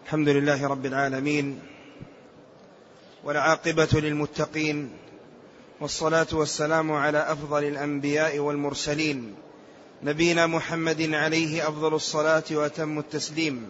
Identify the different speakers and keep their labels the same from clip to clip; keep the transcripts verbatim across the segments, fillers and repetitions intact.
Speaker 1: الحمد لله رب العالمين، والعاقبة للمتقين، والصلاة والسلام على أفضل الأنبياء والمرسلين، نبينا محمد عليه أفضل الصلاة وأتم التسليم.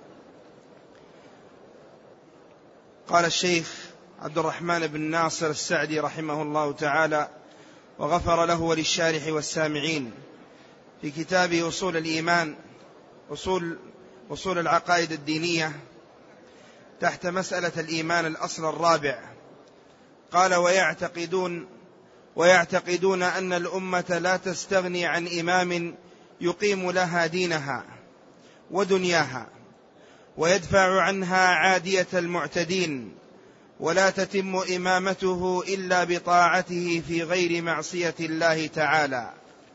Speaker 1: قال الشيخ عبد الرحمن بن ناصر السعدي رحمه الله تعالى وغفر له وللشارح والسامعين في كتاب أصول الإيمان أصول, أصول العقائد الدينية تحت مسألة الإيمان الأصل الرابع، قال ويعتقدون ويعتقدون أن الأمة لا تستغني عن إمام يقيم لها دينها ودنياها ويدفع عنها عادية المعتدين، ولا تتم إمامته إلا بطاعته في غير معصية الله تعالى.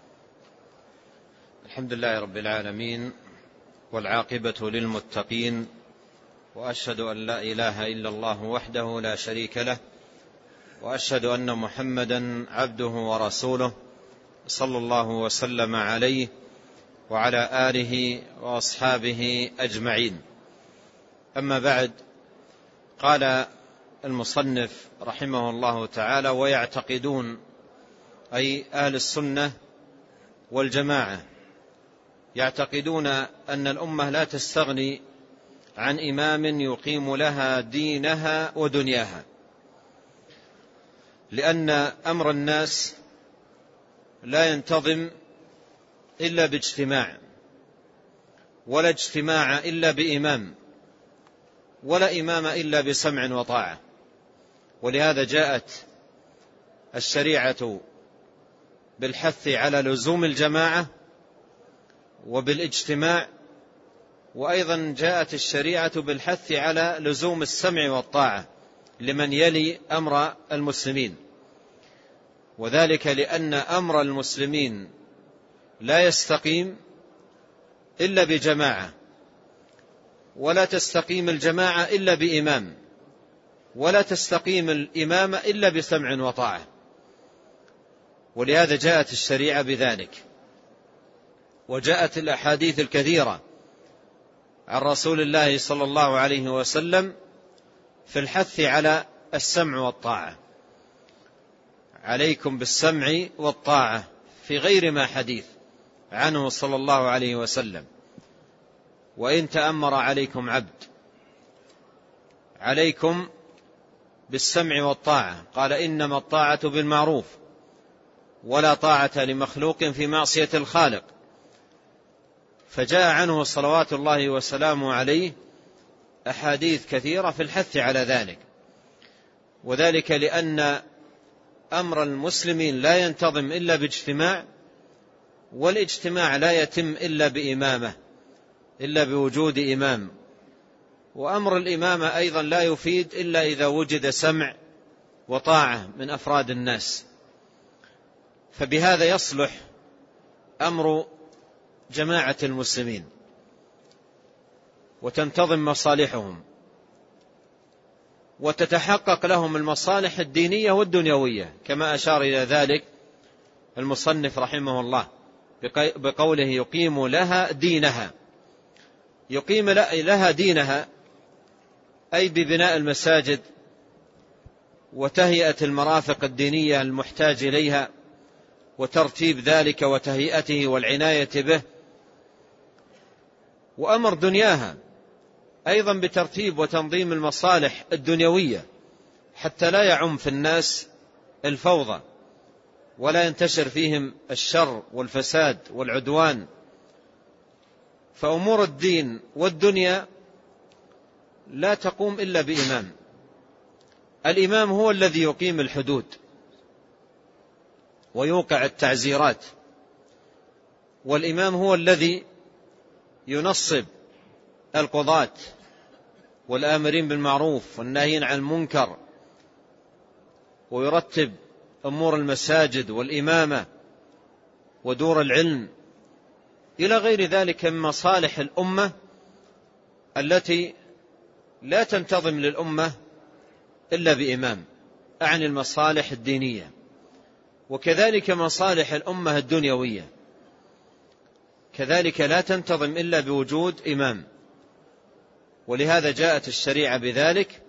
Speaker 2: الحمد لله رب العالمين، والعاقبة للمتقين، وأشهد أن لا إله إلا الله وحده لا شريك له، وأشهد أن محمدا عبده ورسوله صلى الله وسلم عليه وعلى آله وأصحابه أجمعين. أما بعد، قال المصنف رحمه الله تعالى ويعتقدون، أي أهل السنة والجماعة، يعتقدون أن الأمة لا تستغني عن إمام يقيم لها دينها ودنياها، لأن أمر الناس لا ينتظم إلا باجتماع، ولا اجتماع إلا بإمام، ولا إمام إلا بسمع وطاعة. ولهذا جاءت الشريعة بالحث على لزوم الجماعة وبالاجتماع، وأيضا جاءت الشريعة بالحث على لزوم السمع والطاعة لمن يلي أمر المسلمين، وذلك لأن أمر المسلمين لا يستقيم إلا بجماعة، ولا تستقيم الجماعة إلا بإمام، ولا تستقيم الإمامة إلا بسمع وطاعة. ولهذا جاءت الشريعة بذلك، وجاءت الأحاديث الكثيرة عن رسول الله صلى الله عليه وسلم في الحث على السمع والطاعة. عليكم بالسمع والطاعة في غير ما حديث عنه صلى الله عليه وسلم، وإن تأمر عليكم عبد. عليكم بالسمع والطاعة، قال إنما الطاعة بالمعروف، ولا طاعة لمخلوق في معصية الخالق. فجاء عنه صلوات الله وسلامه عليه أحاديث كثيرة في الحث على ذلك، وذلك لأن أمر المسلمين لا ينتظم إلا باجتماع، والاجتماع لا يتم إلا بإمامة، إلا بوجود إمام، وأمر الإمامة أيضا لا يفيد إلا إذا وجد سمع وطاعة من أفراد الناس. فبهذا يصلح أمر جماعة المسلمين وتنتظم مصالحهم، وتتحقق لهم المصالح الدينية والدنيوية، كما أشار إلى ذلك المصنف رحمه الله بقوله يقيم لها دينها. يقيم لها دينها أي ببناء المساجد وتهيئة المرافق الدينية المحتاج إليها، وترتيب ذلك وتهيئته والعناية به. وأمر دنياها أيضا بترتيب وتنظيم المصالح الدنيوية، حتى لا يعم في الناس الفوضى، ولا ينتشر فيهم الشر والفساد والعدوان. فأمور الدين والدنيا لا تقوم إلا بإمام. الإمام هو الذي يقيم الحدود ويوقع التعزيرات، والإمام هو الذي ينصب القضاة والآمرين بالمعروف والناهين عن المنكر، ويرتب أمور المساجد والإمامة ودور العلم إلى غير ذلك من مصالح الأمة التي لا تنتظم للأمة إلا بإمام، أعني المصالح الدينية، وكذلك مصالح الأمة الدنيوية كذلك لا تنتظم إلا بوجود إمام. ولهذا جاءت الشريعة بذلك.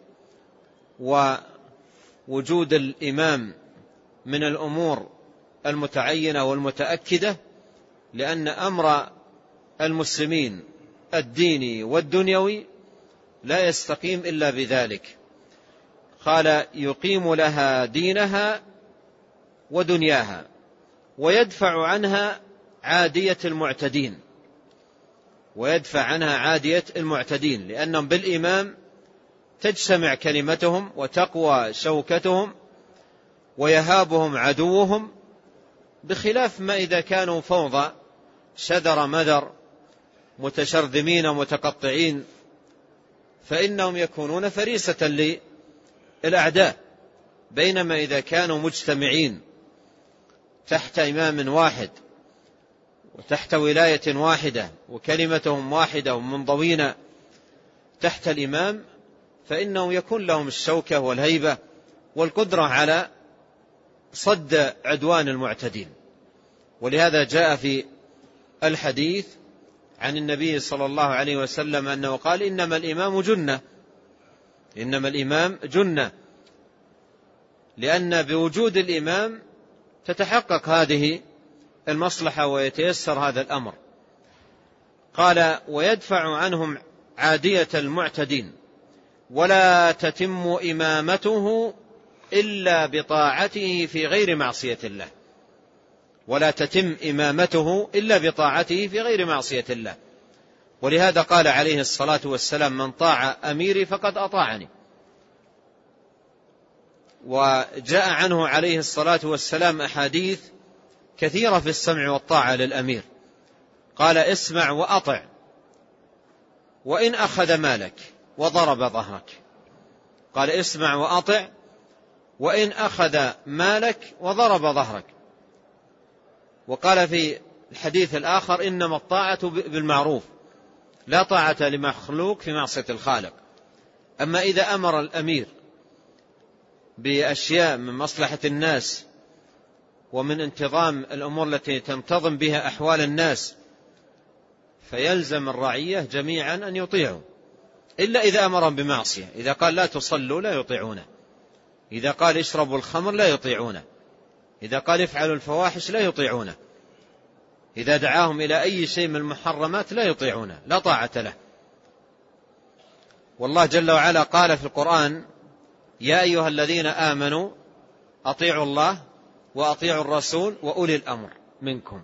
Speaker 2: ووجود الإمام من الأمور المتعينة والمتأكدة، لأن أمر المسلمين الديني والدنيوي لا يستقيم إلا بذلك. قال يقيم لها دينها ودنياها ويدفع عنها عادية المعتدين ويدفع عنها عادية المعتدين لأنهم بالإمام تجتمع كلمتهم وتقوى شوكتهم ويهابهم عدوهم، بخلاف ما إذا كانوا فوضى شذر مذر متشرذمين متقطعين، فإنهم يكونون فريسة للأعداء. بينما إذا كانوا مجتمعين تحت إمام واحد وتحت ولاية واحدة وكلمتهم واحدة ومنضوين تحت الإمام، فإنه يكون لهم الشوكة والهيبة والقدرة على صد عدوان المعتدين. ولهذا جاء في الحديث عن النبي صلى الله عليه وسلم أنه قال إنما الإمام جنة، إنما الإمام جنة، لأن بوجود الإمام تتحقق هذه المصلحة ويتيسر هذا الأمر. قال ويدفع عنهم عادية المعتدين ولا تتم إمامته إلا بطاعته في غير معصية الله، ولا تتم إمامته إلا بطاعته في غير معصية الله. ولهذا قال عليه الصلاة والسلام من طاع أميري فقد أطاعني. وجاء عنه عليه الصلاة والسلام أحاديث كثيرة في السمع والطاعة للأمير. قال اسمع وأطع وإن أخذ مالك وضرب ظهرك. قال اسمع وأطع وإن أخذ مالك وضرب ظهرك. وقال في الحديث الآخر إنما الطاعة بالمعروف لا طاعة لمخلوق في معصية الخالق. أما إذا أمر الأمير بأشياء من مصلحة الناس ومن انتظام الأمور التي تنتظم بها أحوال الناس، فيلزم الرعية جميعا أن يطيعوا، إلا إذا أمرهم بمعصية. إذا قال لا تصلوا لا يطيعونه، إذا قال اشربوا الخمر لا يطيعونه، إذا قال افعلوا الفواحش لا يطيعونه، إذا دعاهم إلى أي شيء من المحرمات لا يطيعونه، لا طاعة له. والله جل وعلا قال في القرآن يا أيها الذين آمنوا أطيعوا الله وأطيعوا الرسول وأولي الأمر منكم.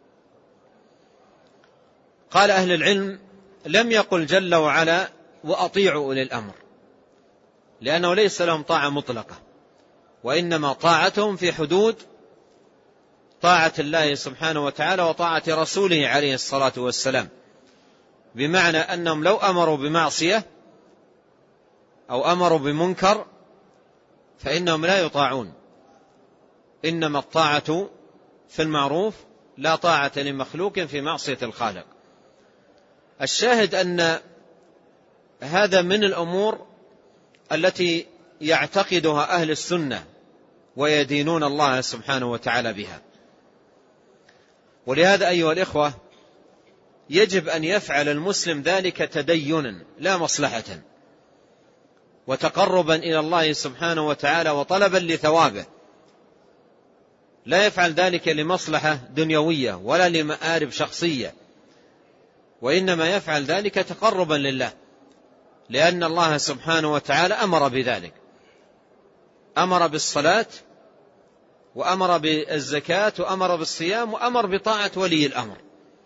Speaker 2: قال أهل العلم لم يقل جل وعلا وأطيعوا أولي الأمر، لأنه ليس لهم طاعة مطلقة، وإنما طاعتهم في حدود طاعة الله سبحانه وتعالى وطاعة رسوله عليه الصلاة والسلام، بمعنى أنهم لو أمروا بمعصية أو أمروا بمنكر فإنهم لا يطاعون. إنما الطاعة في المعروف لا طاعة لمخلوق في معصية الخالق. الشاهد أن هذا من الأمور التي يعتقدها أهل السنة ويدينون الله سبحانه وتعالى بها. ولهذا أيها الإخوة يجب أن يفعل المسلم ذلك تدينا لا مصلحة، وتقربا إلى الله سبحانه وتعالى وطلبا لثوابه. لا يفعل ذلك لمصلحة دنيوية ولا لمآرب شخصية، وإنما يفعل ذلك تقربا لله، لأن الله سبحانه وتعالى أمر بذلك، أمر بالصلاة وأمر بالزكاة وأمر بالصيام وأمر بطاعة ولي الأمر.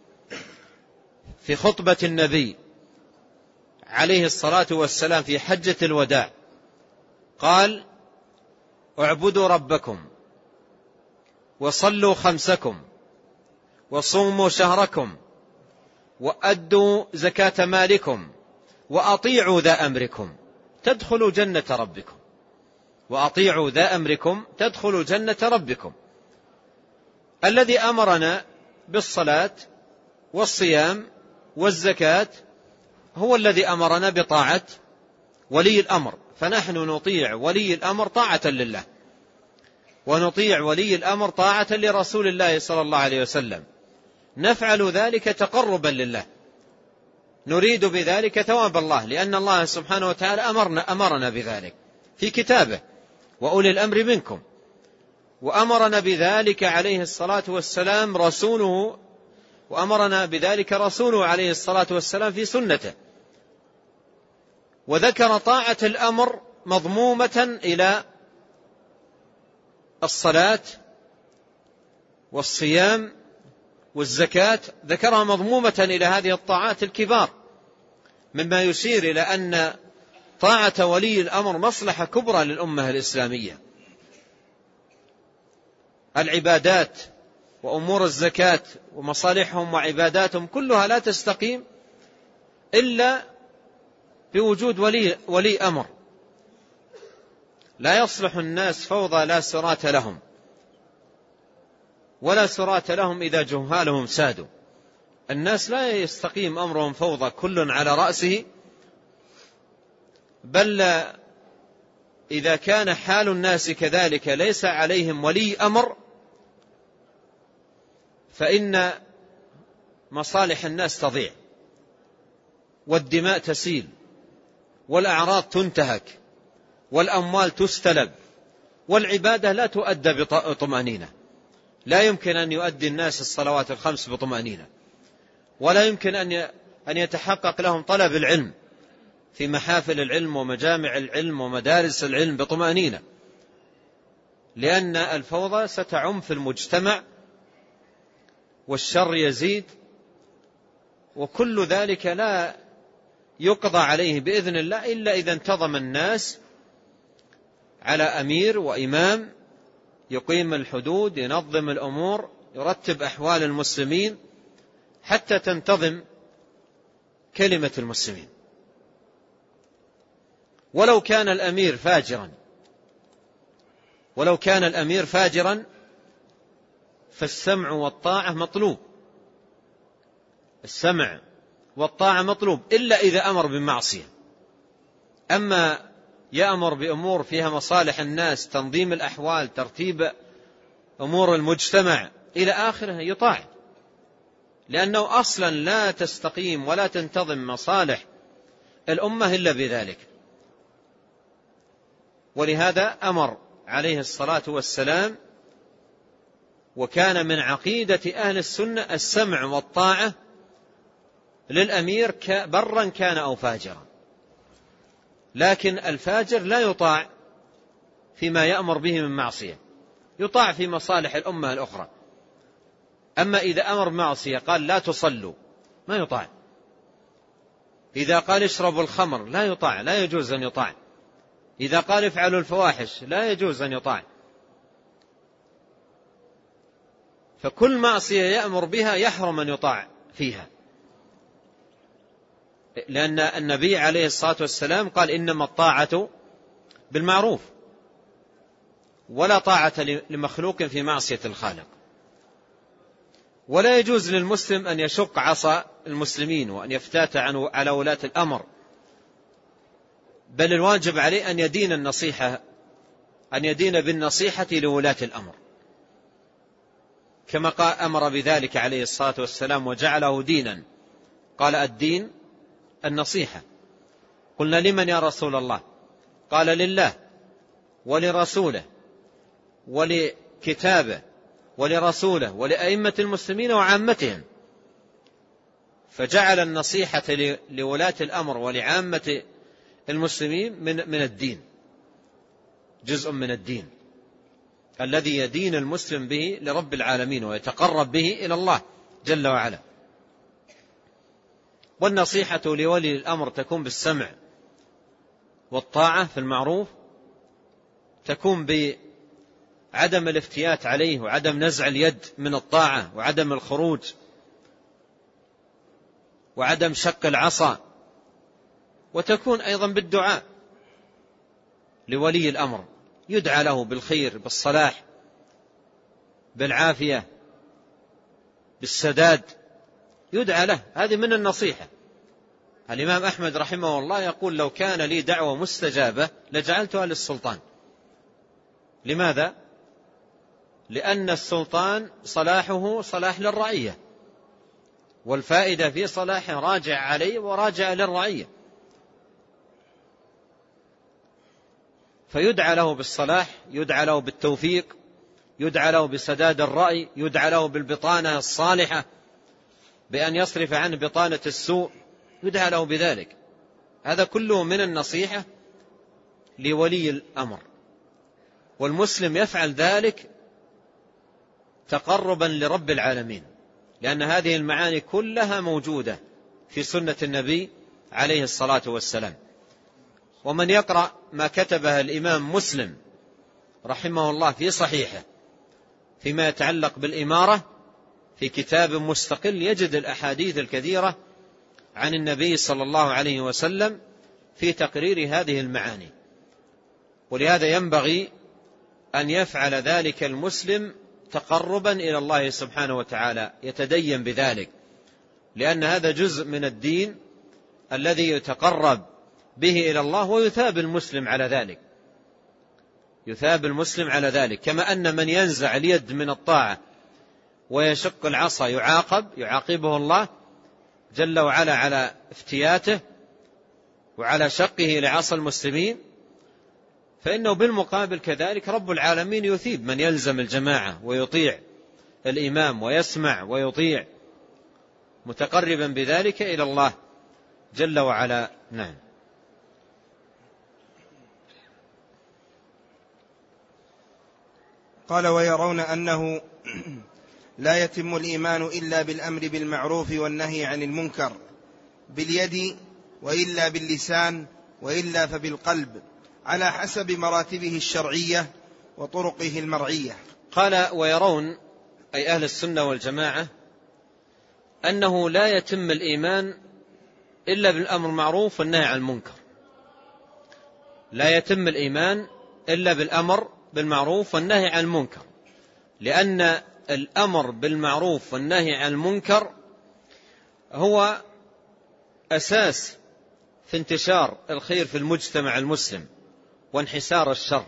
Speaker 2: في خطبة النبي عليه الصلاة والسلام في حجة الوداع قال اعبدوا ربكم وصلوا خمسكم وصوموا شهركم وأدوا زكاة مالكم وأطيعوا ذا أمركم تدخلوا جنة ربكم، وأطيعوا ذا أمركم تدخلوا جنة ربكم. الذي أمرنا بالصلاة والصيام والزكاة هو الذي أمرنا بطاعة ولي الأمر، فنحن نطيع ولي الأمر طاعة لله، ونطيع ولي الأمر طاعة لرسول الله صلى الله عليه وسلم. نفعل ذلك تقربا لله، نريد بذلك ثواب الله، لأن الله سبحانه وتعالى أمرنا, أمرنا بذلك في كتابه: وأولي الأمر منكم. وأمرنا بذلك عليه الصلاة والسلام رسوله، وأمرنا بذلك رسوله عليه الصلاة والسلام في سنته. وذكر طاعة الأمر مضمومة إلى الصلاة والصيام والزكاة، ذكرها مضمومة إلى هذه الطاعات الكبار، مما يشير إلى أن طاعة ولي الأمر مصلحة كبرى للأمة الإسلامية. العبادات وأمور الزكاة ومصالحهم وعباداتهم كلها لا تستقيم إلا بوجود ولي, ولي أمر. لا يصلح الناس فوضى لا سرات لهم، ولا سرات لهم إذا جهالهم سادوا. الناس لا يستقيم أمرهم فوضى كل على رأسه، بل إذا كان حال الناس كذلك ليس عليهم ولي أمر، فإن مصالح الناس تضيع، والدماء تسيل، والأعراض تنتهك، والأموال تستلب، والعبادة لا تؤدى بطمأنينة. لا يمكن أن يؤدي الناس الصلوات الخمس بطمأنينة، ولا يمكن أن يتحقق لهم طلب العلم في محافل العلم ومجامع العلم ومدارس العلم بطمأنينة، لأن الفوضى ستعم في المجتمع، والشر يزيد، وكل ذلك لا يقضى عليه بإذن الله إلا إذا انتظم الناس على أمير وإمام يقيم الحدود، ينظم الأمور، يرتب أحوال المسلمين حتى تنتظم كلمة المسلمين. ولو كان الأمير فاجرا ولو كان الأمير فاجرا فالسمع والطاعة مطلوب، السمع والطاعة مطلوب إلا إذا أمر بمعصية. أما يأمر بأمور فيها مصالح الناس، تنظيم الأحوال، ترتيب أمور المجتمع إلى آخره، يطاع، لأنه أصلا لا تستقيم ولا تنتظم مصالح الأمة إلا بذلك. ولهذا أمر عليه الصلاة والسلام، وكان من عقيدة أهل السنة السمع والطاعة للأمير برا كان أو فاجرا. لكن الفاجر لا يطاع فيما يأمر به من معصية، يطاع في مصالح الأمة الأخرى. أما إذا أمر معصية قال لا تصلوا ما يطاع، إذا قال اشربوا الخمر لا يطاع، لا يجوز أن يطاع، إذا قال افعلوا الفواحش لا يجوز أن يطاع. فكل معصية يأمر بها يحرم أن يطاع فيها، لأن النبي عليه الصلاة والسلام قال إنما الطاعة بالمعروف، ولا طاعة لمخلوق في معصية الخالق. ولا يجوز للمسلم أن يشق عصا المسلمين وأن يفتات على ولاة الأمر، بل الواجب عليه أن يدين النصيحة أن يدين بالنصيحة لولاة الأمر، كما قال أمر بذلك عليه الصلاة والسلام وجعله دينا. قال الدين النصيحة. قلنا لمن يا رسول الله؟ قال لله ولرسوله ولكتابه ولرسوله ولأئمة المسلمين وعامتهم. فجعل النصيحة لولاة الأمر ولعامة المسلمين من من الدين، جزء من الدين الذي يدين المسلم به لرب العالمين ويتقرب به إلى الله جل وعلا. والنصيحة لولي الأمر تكون بالسمع والطاعة في المعروف، تكون بعدم الافتيات عليه وعدم نزع اليد من الطاعة وعدم الخروج وعدم شق العصا، وتكون أيضا بالدعاء لولي الأمر، يدعى له بالخير، بالصلاح، بالعافية، بالسداد، يدعى له. هذه من النصيحة. الإمام أحمد رحمه الله يقول لو كان لي دعوة مستجابة لجعلتها للسلطان. لماذا؟ لأن السلطان صلاحه صلاح للرعية، والفائدة في صلاحه راجع عليه وراجع للرعية، فيدعى له بالصلاح، يدعى له بالتوفيق، يدعى له بسداد الرأي، يدعى له بالبطانة الصالحة بأن يصرف عنه بطانة السوء، يدعى له بذلك. هذا كله من النصيحة لولي الأمر، والمسلم يفعل ذلك تقربا لرب العالمين، لأن هذه المعاني كلها موجودة في سنة النبي عليه الصلاة والسلام. ومن يقرأ ما كتبه الإمام مسلم رحمه الله في صحيحه فيما يتعلق بالإمارة في كتاب مستقل يجد الأحاديث الكثيرة عن النبي صلى الله عليه وسلم في تقرير هذه المعاني. ولهذا ينبغي أن يفعل ذلك المسلم تقربا إلى الله سبحانه وتعالى، يتدين بذلك، لأن هذا جزء من الدين الذي يتقرب به إلى الله، ويثاب المسلم على ذلك، يثاب المسلم على ذلك. كما أن من ينزع اليد من الطاعة ويشق العصا يعاقب يعاقبه الله جل وعلا على افتياته وعلى شقه لعصا المسلمين، فإنه بالمقابل كذلك رب العالمين يثيب من يلزم الجماعة ويطيع الإمام ويسمع ويطيع، متقربا بذلك إلى الله جل وعلا. نعم.
Speaker 1: قال: ويرون أنه لا يتم الإيمان إلا بالأمر بالمعروف والنهي عن المنكر باليد، وإلا باللسان، وإلا فبالقلب، على حسب مراتبه الشرعية وطرقه المرعية.
Speaker 2: قال: ويرون أي أهل السنة والجماعة أنه لا يتم الإيمان إلا بالأمر المعروف والنهي عن المنكر. لا يتم الإيمان إلا بالأمر بالمعروف والنهي عن المنكر، لأن الأمر بالمعروف والنهي عن المنكر هو أساس في انتشار الخير في المجتمع المسلم وانحسار الشر،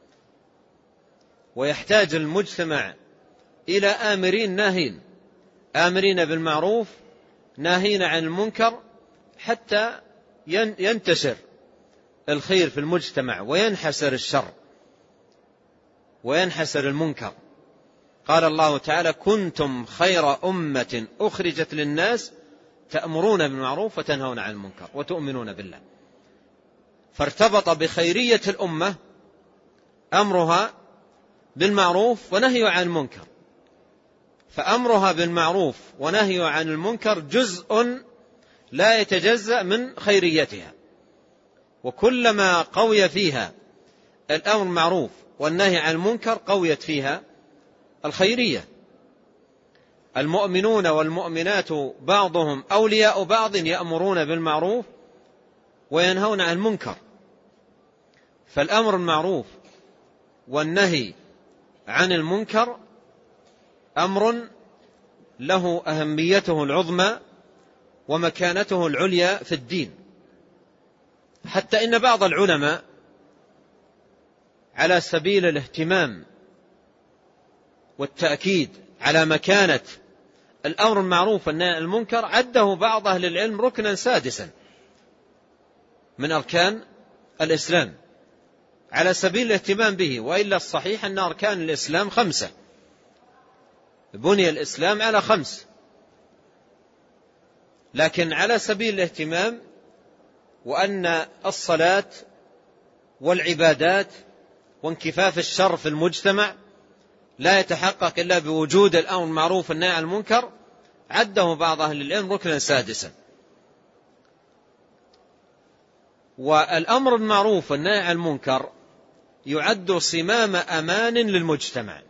Speaker 2: ويحتاج المجتمع إلى آمرين ناهين، آمرين بالمعروف ناهين عن المنكر، حتى ينتشر الخير في المجتمع وينحسر الشر وينحسر المنكر. قال الله تعالى: كنتم خير أمة أخرجت للناس تأمرون بالمعروف وتنهون عن المنكر وتؤمنون بالله. فارتبط بخيرية الأمة أمرها بالمعروف ونهي عن المنكر، فأمرها بالمعروف ونهي عن المنكر جزء لا يتجزأ من خيريتها، وكلما قوي فيها الأمر المعروف والنهي عن المنكر قويت فيها الخيرية. المؤمنون والمؤمنات بعضهم أولياء بعض يأمرون بالمعروف وينهون عن المنكر. فالأمر المعروف والنهي عن المنكر أمر له أهميته العظمى ومكانته العليا في الدين، حتى إن بعض العلماء على سبيل الاهتمام والتأكيد على مكانة الأمر المعروف والنهي عن المنكر عده بعض أهل العلم ركنا سادسا من أركان الإسلام على سبيل الاهتمام به، وإلا الصحيح أن أركان الإسلام خمسة، بني الإسلام على خمس، لكن على سبيل الاهتمام وأن الصلاة والعبادات وانكفاف الشر في المجتمع لا يتحقق إلا بوجود الأمر المعروف والنهي عن المنكر، عده بعض أهل العلم ركنا سادسا. والأمر المعروف والنهي عن المنكر يعد صمام أمان للمجتمع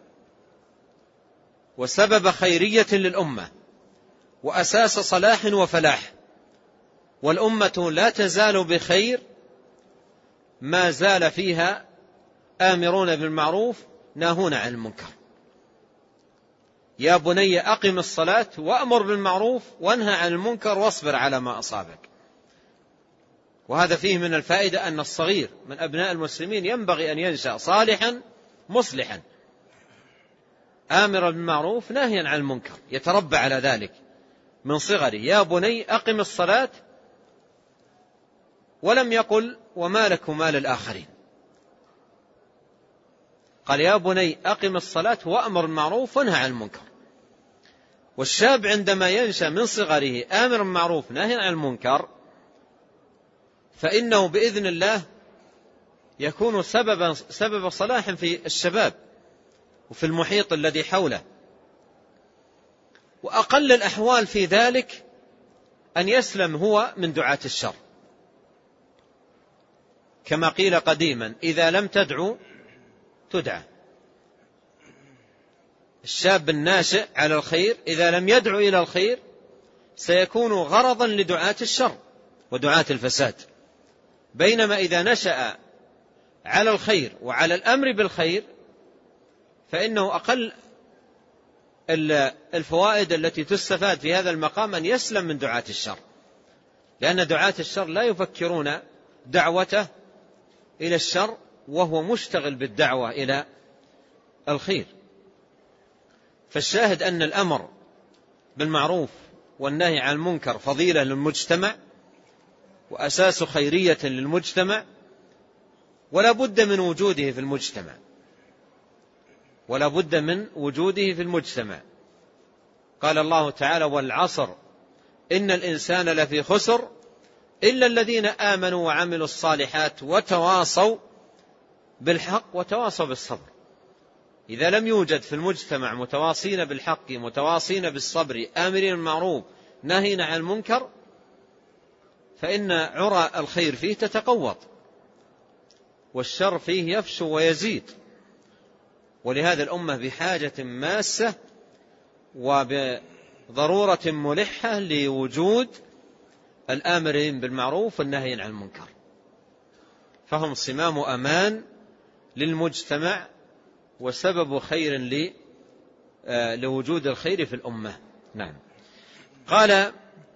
Speaker 2: وسبب خيرية للأمة وأساس صلاح وفلاح، والأمة لا تزال بخير ما زال فيها آمرون بالمعروف ناهون عن المنكر. يا بني أقم الصلاة وأمر بالمعروف وانهى عن المنكر واصبر على ما أصابك. وهذا فيه من الفائدة أن الصغير من أبناء المسلمين ينبغي أن ينشأ صالحا مصلحا آمرا بالمعروف ناهيا عن المنكر، يتربى على ذلك من صغره. يا بني أقم الصلاة، ولم يقل وما لك وما للآخرين، قال يا بني أقم الصلاة وأمر بالمعروف وانهى عن المنكر. والشاب عندما ينشأ من صغره آمر بالمعروف ناهي عن المنكر فإنه بإذن الله يكون سبب سبب صلاح في الشباب وفي المحيط الذي حوله. وأقل الأحوال في ذلك أن يسلم هو من دعاة الشر، كما قيل قديما إذا لم تدعو تدعى. الشاب الناشئ على الخير إذا لم يدعو إلى الخير سيكون غرضا لدعاة الشر ودعاة الفساد، بينما إذا نشأ على الخير وعلى الأمر بالخير فإنه أقل الفوائد التي تستفاد في هذا المقام أن يسلم من دعاة الشر، لأن دعاة الشر لا يفكرون دعوته إلى الشر وهو مشتغل بالدعوة إلى الخير. فالشاهد أن الأمر بالمعروف والنهي عن المنكر فضيلة للمجتمع وأساس خيرية للمجتمع، ولا بد من وجوده في المجتمع ولا بد من وجوده في المجتمع. قال الله تعالى والعصر إن الإنسان لفي خسر إلا الذين آمنوا وعملوا الصالحات وتواصوا بالحق وتواصوا بالصبر. إذا لم يوجد في المجتمع متواصين بالحق متواصين بالصبر آمرين بالمعروف ناهين عن المنكر فإن عرى الخير فيه تتقوض والشر فيه يفشو ويزيد. ولهذا الأمة بحاجة ماسة وبضرورة ملحة لوجود الآمرين بالمعروف والناهين عن المنكر، فهم صمام أمان للمجتمع وسبب خير لوجود الخير في الأمة. نعم. قال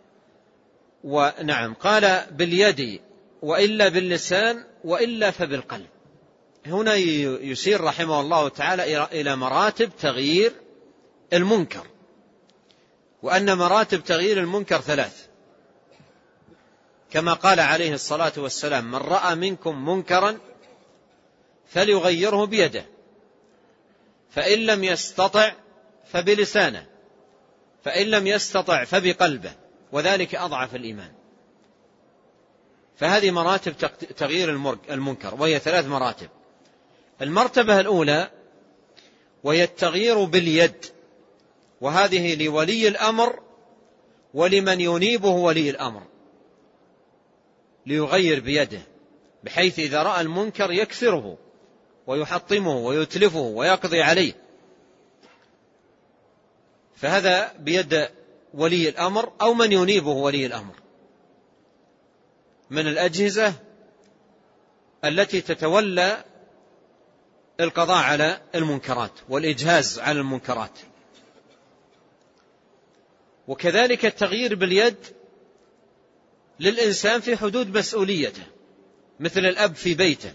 Speaker 2: ونعم قال باليد وإلا باللسان وإلا فبالقلب. هنا يشير رحمه الله تعالى إلى مراتب تغيير المنكر، وأن مراتب تغيير المنكر ثلاث، كما قال عليه الصلاة والسلام من رأى منكم منكرا فليغيره بيده فإن لم يستطع فبلسانه فإن لم يستطع فبقلبه وذلك أضعف الإيمان. فهذه مراتب تغيير المنكر وهي ثلاث مراتب. المرتبة الأولى وهي التغيير باليد، وهذه لولي الأمر ولمن ينيبه ولي الأمر ليغير بيده، بحيث إذا رأى المنكر يكسره ويحطمه ويتلفه ويقضي عليه، فهذا بيد ولي الأمر أو من ينيبه ولي الأمر من الأجهزة التي تتولى القضاء على المنكرات والإجهاز على المنكرات. وكذلك التغيير باليد للإنسان في حدود مسؤوليته، مثل الأب في بيته،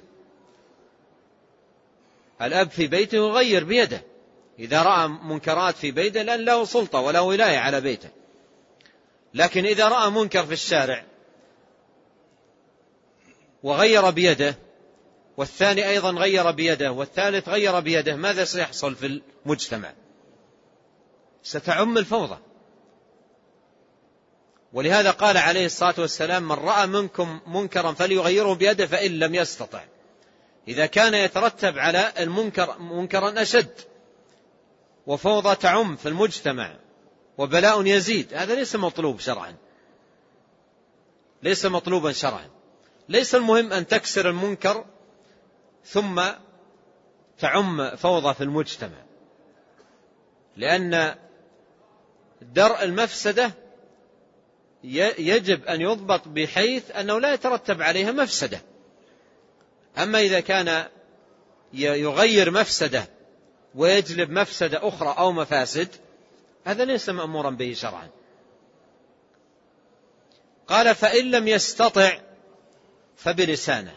Speaker 2: الأب في بيته يغير بيده إذا رأى منكرات في بيته لأن له سلطة ولا ولاية على بيته. لكن إذا رأى منكر في الشارع وغير بيده والثاني أيضا غير بيده والثالث غير بيده، ماذا سيحصل في المجتمع؟ ستعم الفوضى. ولهذا قال عليه الصلاة والسلام من رأى منكم منكرا فليغيره بيده فإن لم يستطع. إذا كان يترتب على المنكر منكرا أشد وفوضى تعم في المجتمع وبلاء يزيد، هذا ليس مطلوب شرعا، ليس مطلوبا شرعا. ليس المهم أن تكسر المنكر ثم تعم فوضى في المجتمع، لأن درء المفسدة يجب أن يضبط بحيث أنه لا يترتب عليها مفسدة. أما إذا كان يغير مفسدة ويجلب مفسدة أخرى أو مفاسد، هذا ليس مأمورا به شرعا. قال فإن لم يستطع فبلسانه.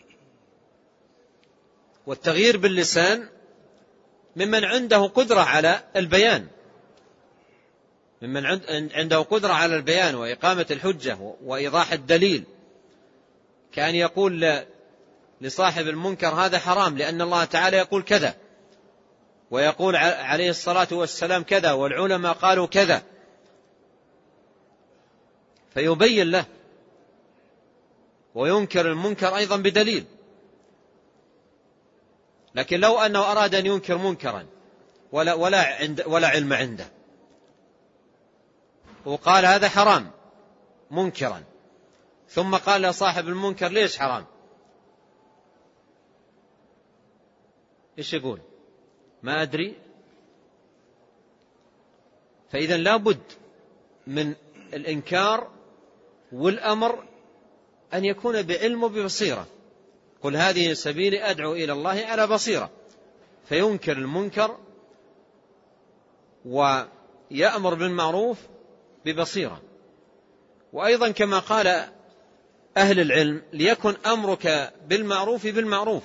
Speaker 2: والتغيير باللسان ممن عنده قدرة على البيان، ممن عنده قدرة على البيان وإقامة الحجة وإيضاح الدليل، كأن يقول لصاحب المنكر هذا حرام لأن الله تعالى يقول كذا، ويقول عليه الصلاة والسلام كذا، والعلماء قالوا كذا، فيبين له وينكر المنكر أيضا بدليل. لكن لو أنه أراد أن ينكر منكرا ولا, ولا, عند ولا علم عنده، وقال هذا حرام منكرا، ثم قال لصاحب المنكر ليش حرام، إيش يقول؟ ما أدري. فإذا لابد من الإنكار والأمر أن يكون بعلم وببصيرة. قل هذه سبيلي أدعو إلى الله على بصيرة، فينكر المنكر ويأمر بالمعروف ببصيرة. وأيضا كما قال أهل العلم ليكن أمرك بالمعروف بالمعروف،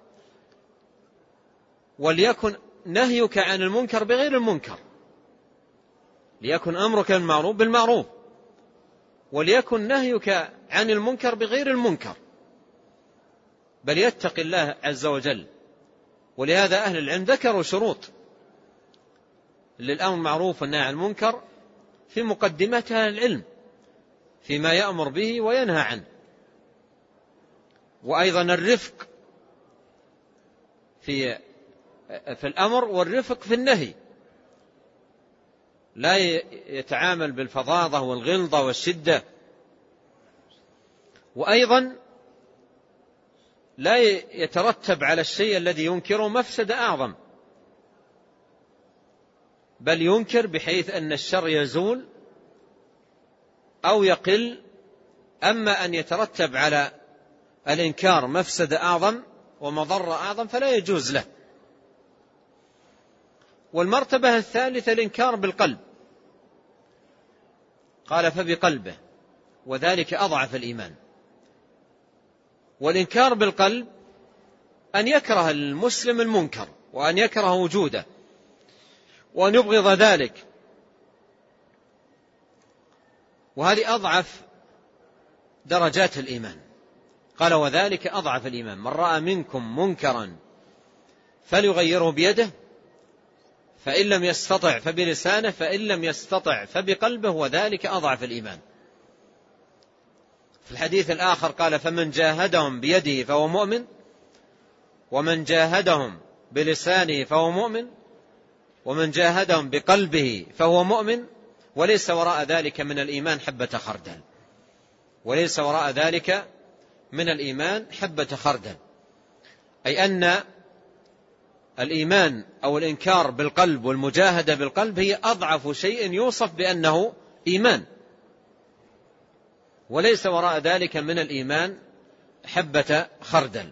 Speaker 2: وليكن نهيك عن المنكر بغير المنكر. ليكن أمرك بالمعروف بالمعروف، وليكن نهيك عن المنكر بغير المنكر، بل يتقي الله عز وجل. ولهذا أهل العلم ذكروا شروط للأمر بالمعروف والنهي عن المنكر في مقدمتها العلم فيما يأمر به وينهى عنه. وأيضا الرفق في في الأمر والرفق في النهي، لا يتعامل بالفظاظة والغلظة والشدة. وأيضا لا يترتب على الشيء الذي ينكره مفسدة أعظم، بل ينكر بحيث أن الشر يزول أو يقل. أما أن يترتب على الإنكار مفسدة أعظم ومضرة أعظم فلا يجوز له. والمرتبة الثالثة الإنكار بالقلب، قال فبقلبه، وذلك أضعف الإيمان. والإنكار بالقلب أن يكره المسلم المنكر، وأن يكره وجوده، وأن يبغض ذلك، وهذه أضعف درجات الإيمان. قال وذلك أضعف الإيمان. من رأى منكم منكرا فليغيره بيده، فإن لم يستطع فبلسانه، فإن لم يستطع فبقلبه، وذلك أضعف الإيمان. في الحديث الآخر قال فمن جاهدهم بيده فهو مؤمن، ومن جاهدهم بلسانه فهو مؤمن، ومن جاهدهم بقلبه فهو مؤمن، وليس وراء ذلك من الإيمان حبة خردل. وليس وراء ذلك من الإيمان حبة خردل، أي أن الإيمان أو الإنكار بالقلب والمجاهدة بالقلب هي أضعف شيء يوصف بأنه إيمان، وليس وراء ذلك من الإيمان حبة خردل.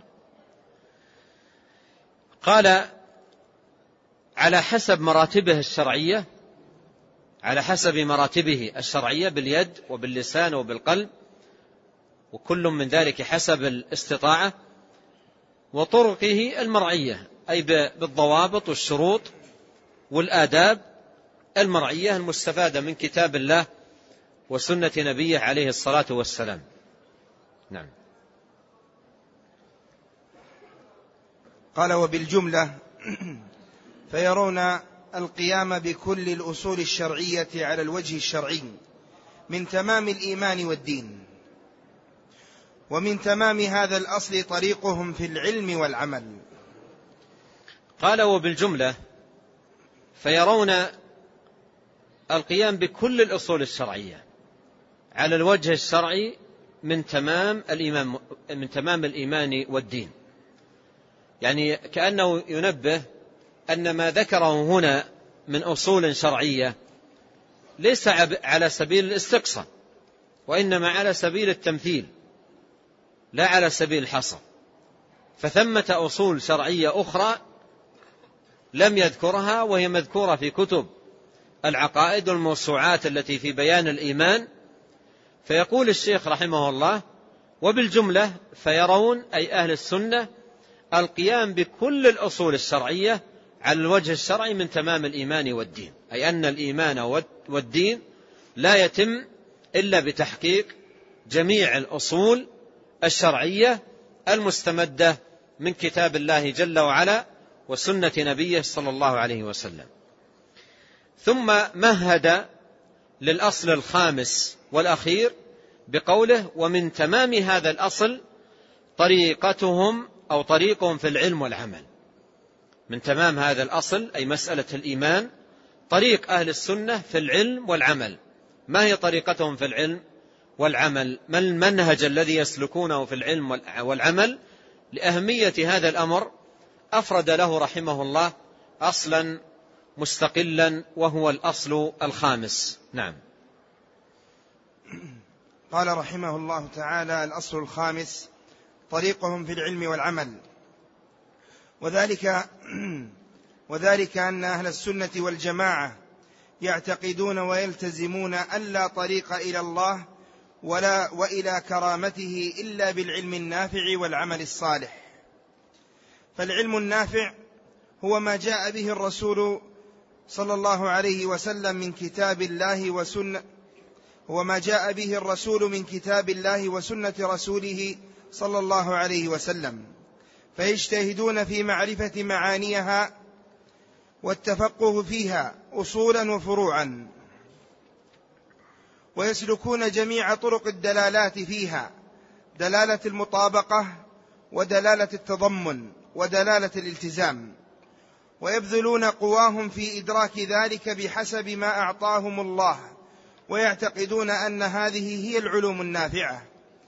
Speaker 2: قال على حسب مراتبه الشرعية، على حسب مراتبه الشرعية باليد وباللسان وبالقلب، وكل من ذلك حسب الاستطاعة، وطرقه المرعية أي بالضوابط والشروط والآداب المرعية المستفادة من كتاب الله وسنة نبيه عليه الصلاة والسلام. نعم.
Speaker 1: قال وبالجملة فيرون القيام بكل الأصول الشرعية على الوجه الشرعي من تمام الإيمان والدين، ومن تمام هذا الأصل طريقهم في العلم والعمل.
Speaker 2: قال وبالجملة فيرون القيام بكل الأصول الشرعية على الوجه الشرعي من تمام الإيمان من تمام الإيمان والدين. يعني كأنه ينبه أن ما ذكره هنا من أصول شرعية ليس على سبيل الاستقصاء، وإنما على سبيل التمثيل لا على سبيل الحصر. فثمة أصول شرعية أخرى لم يذكرها وهي مذكورة في كتب العقائد والموسوعات التي في بيان الإيمان. فيقول الشيخ رحمه الله وبالجملة فيرون أي أهل السنة القيام بكل الأصول الشرعية على الوجه الشرعي من تمام الإيمان والدين، أي أن الإيمان والدين لا يتم إلا بتحقيق جميع الأصول الشرعية المستمدة من كتاب الله جل وعلا وسنة نبيه صلى الله عليه وسلم. ثم مهد للأصل الخامس والأخير بقوله: ومن تمام هذا الأصل طريقتهم أو طريقهم في العلم والعمل. من تمام هذا الأصل أي مسألة الإيمان طريق أهل السنة في العلم والعمل. ما هي طريقتهم في العلم والعمل؟ ما المنهج الذي يسلكونه في العلم والعمل؟ لأهمية هذا الأمر أفرد له رحمه الله أصلا مستقلا وهو الأصل الخامس. نعم.
Speaker 1: قال رحمه الله تعالى: الأصل الخامس طريقهم في العلم والعمل. وذلك وذلك أن أهل السنة والجماعة يعتقدون ويلتزمون أن لا طريق إلى الله ولا وإلى كرامته إلا بالعلم النافع والعمل الصالح. فالعلم النافع هو ما جاء به الرسول صلى الله عليه وسلم من كتاب الله وسنة هو ما جاء به الرسول من كتاب الله وسنة رسوله صلى الله عليه وسلم، فيجتهدون في معرفة معانيها والتفقه فيها أصولا وفروعا، ويسلكون جميع طرق الدلالات فيها: دلالة المطابقة ودلالة التضمن ودلالة الالتزام، ويبذلون قواهم في إدراك ذلك بحسب ما أعطاهم الله، ويعتقدون أن هذه هي العلوم النافعة،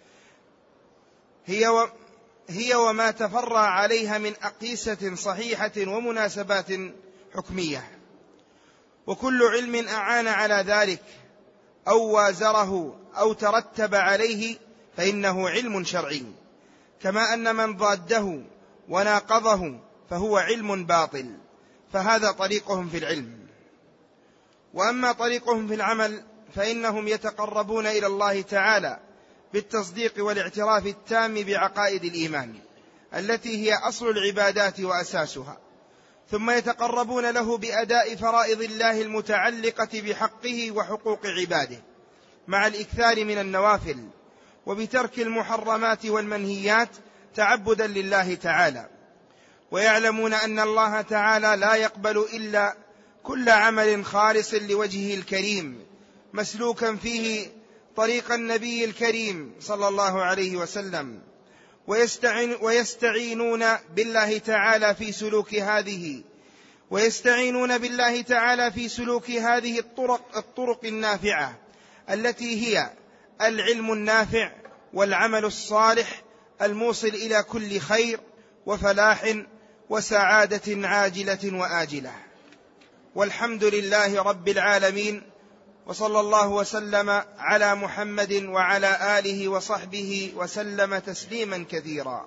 Speaker 1: هي و هي وما تفرع عليها من أقيسة صحيحة ومناسبات حكمية. وكل علم أعان على ذلك أو وازره أو ترتب عليه فإنه علم شرعي، كما أن من ضاده وناقضه فهو علم باطل. فهذا طريقهم في العلم. وأما طريقهم في العمل فإنهم يتقربون إلى الله تعالى بالتصديق والاعتراف التام بعقائد الإيمان التي هي أصل العبادات وأساسها، ثم يتقربون له بأداء فرائض الله المتعلقة بحقه وحقوق عباده مع الإكثار من النوافل، وبترك المحرمات والمنهيات تعبدا لله تعالى. ويعلمون أن الله تعالى لا يقبل إلا كل عمل خالص لوجهه الكريم مسلوكا فيه طريق النبي الكريم صلى الله عليه وسلم، ويستعين ويستعينون بالله تعالى في سلوك هذه ويستعينون بالله تعالى في سلوك هذه الطرق الطرق النافعة التي هي العلم النافع والعمل الصالح الموصل إلى كل خير وفلاح وسعادة عاجلة وآجلة. والحمد لله رب العالمين، وصلى الله وسلم على محمد وعلى آله وصحبه وسلم تسليما كثيرا.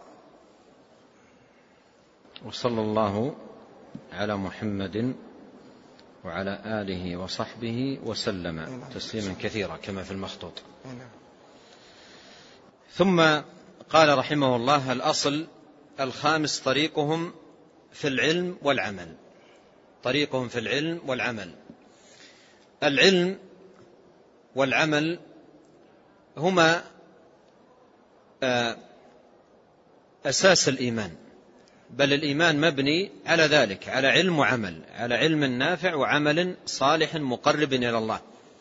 Speaker 2: وصلى الله على محمد وعلى آله وصحبه وسلم تسليما كثيرا كما في المخطوط. ثم قال رحمه الله: الأصل الخامس طريقهم في العلم والعمل. طريقهم في العلم والعمل. العلم والعمل هما أساس الإيمان، بل الإيمان مبني على ذلك، على علم وعمل، على علم نافع وعمل صالح مقرب إلى الله.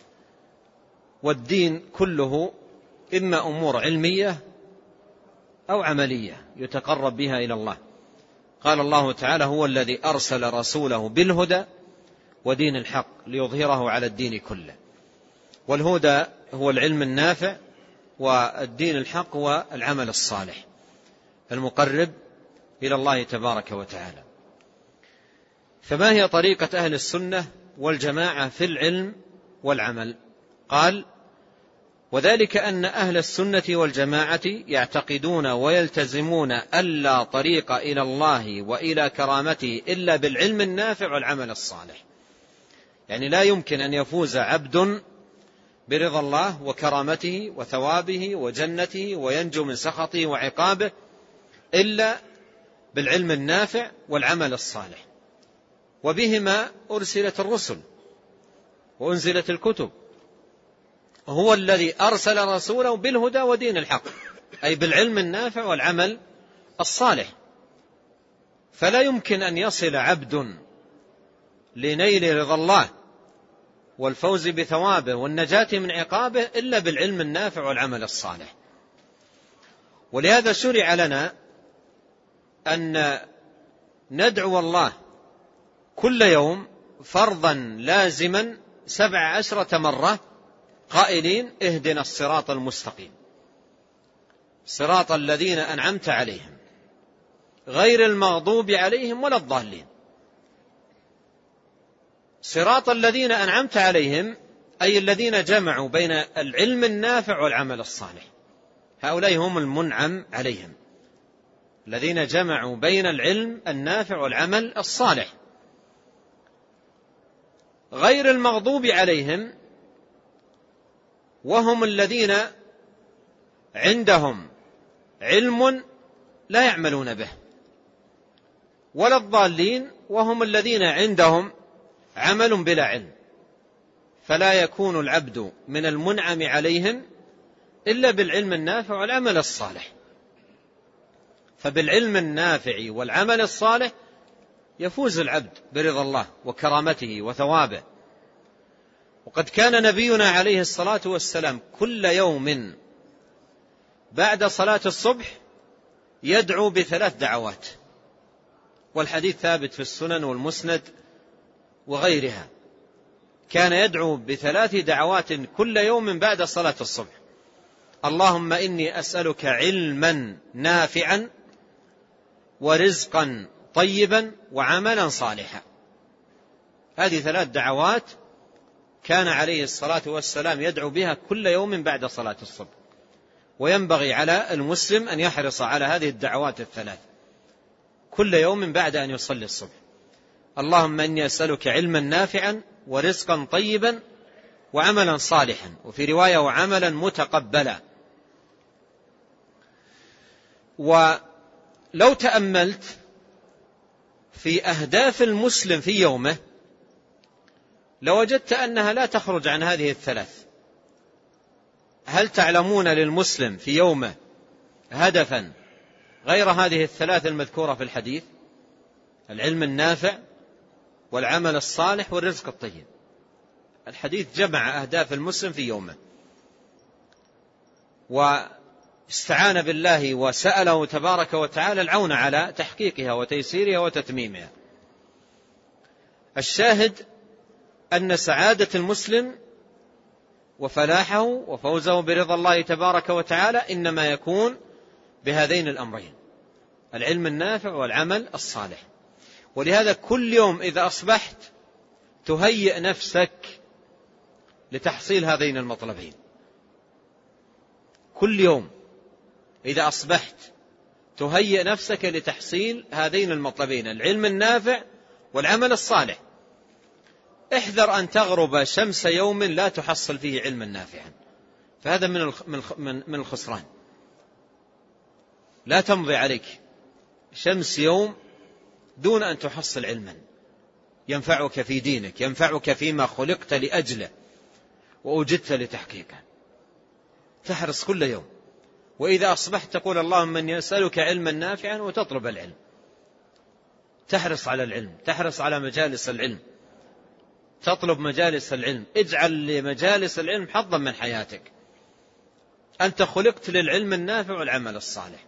Speaker 2: والدين كله إما أمور علمية أو عملية يتقرب بها إلى الله. قال الله تعالى: هو الذي أرسل رسوله بالهدى ودين الحق ليظهره على الدين كله. والهدى هو العلم النافع، والدين الحق هو العمل الصالح المقرب إلى الله تبارك وتعالى. فما هي طريقة أهل السنة والجماعة في العلم والعمل؟ قال: وذلك أن أهل السنة والجماعة يعتقدون ويلتزمون ألا طريق إلى الله وإلى كرامته إلا بالعلم النافع والعمل الصالح. يعني لا يمكن أن يفوز عبد برضا الله وكرامته وثوابه وجنته وينجو من سخطه وعقابه إلا بالعلم النافع والعمل الصالح. وبهما أرسلت الرسل وأنزلت الكتب. هو الذي أرسل رسوله بالهدى ودين الحق، أي بالعلم النافع والعمل الصالح. فلا يمكن أن يصل عبد لنيل رضا الله والفوز بثوابه والنجاة من عقابه إلا بالعلم النافع والعمل الصالح. ولهذا شرع لنا أن ندعو الله كل يوم فرضا لازما سبع عشرة مرة قائلين: اهدنا الصراط المستقيم، صراط الذين أنعمت عليهم غير المغضوب عليهم ولا الضالين. صراط الذين أنعمت عليهم أي الذين جمعوا بين العلم النافع والعمل الصالح، هؤلاء هم المنعم عليهم، الذين جمعوا بين العلم النافع والعمل الصالح. غير المغضوب عليهم وهم الذين عندهم علم لا يعملون به، ولا الضالين وهم الذين عندهم عمل بلا علم. فلا يكون العبد من المنعم عليهم إلا بالعلم النافع والعمل الصالح. فبالعلم النافع والعمل الصالح يفوز العبد برضا الله وكرامته وثوابه. وقد كان نبينا عليه الصلاة والسلام كل يوم بعد صلاة الصبح يدعو بثلاث دعوات، والحديث ثابت في السنن والمسند وغيرها. كان يدعو بثلاث دعوات كل يوم بعد صلاة الصبح: اللهم إني أسألك علما نافعا ورزقا طيبا وعملا صالحا. هذه ثلاث دعوات كان عليه الصلاة والسلام يدعو بها كل يوم بعد صلاة الصبح، وينبغي على المسلم أن يحرص على هذه الدعوات الثلاث كل يوم بعد أن يصلي الصبح: اللهم إني أسألك علما نافعا ورزقا طيبا وعملا صالحا، وفي رواية وعملا متقبلا. ولو تأملت في أهداف المسلم في يومه لوجدت أنها لا تخرج عن هذه الثلاث. هل تعلمون للمسلم في يومه هدفا غير هذه الثلاث المذكورة في الحديث؟ العلم النافع والعمل الصالح والرزق الطيب. الحديث جمع أهداف المسلم في يومه، واستعان بالله وسأله تبارك وتعالى العون على تحقيقها وتيسيرها وتتميمها. الشاهد أن سعادة المسلم وفلاحه وفوزه برضا الله تبارك وتعالى إنما يكون بهذين الأمرين: العلم النافع والعمل الصالح. ولهذا كل يوم إذا أصبحت تهيئ نفسك لتحصيل هذين المطلبين. كل يوم إذا أصبحت تهيئ نفسك لتحصيل هذين المطلبين: العلم النافع والعمل الصالح. احذر أن تغرب شمس يوم لا تحصل فيه علما نافعا، فهذا من من الخسران. لا تمضي عليك شمس يوم دون أن تحصل علما ينفعك في دينك، ينفعك فيما خلقت لأجله وأوجدت لتحقيقه. تحرص كل يوم، وإذا أصبحت تقول اللهم إني أسألك علما نافعا وتطلب العلم. تحرص على العلم، تحرص على مجالس العلم، تطلب مجالس العلم. اجعل لمجالس العلم حظا من حياتك. أنت خلقت للعلم النافع والعمل الصالح،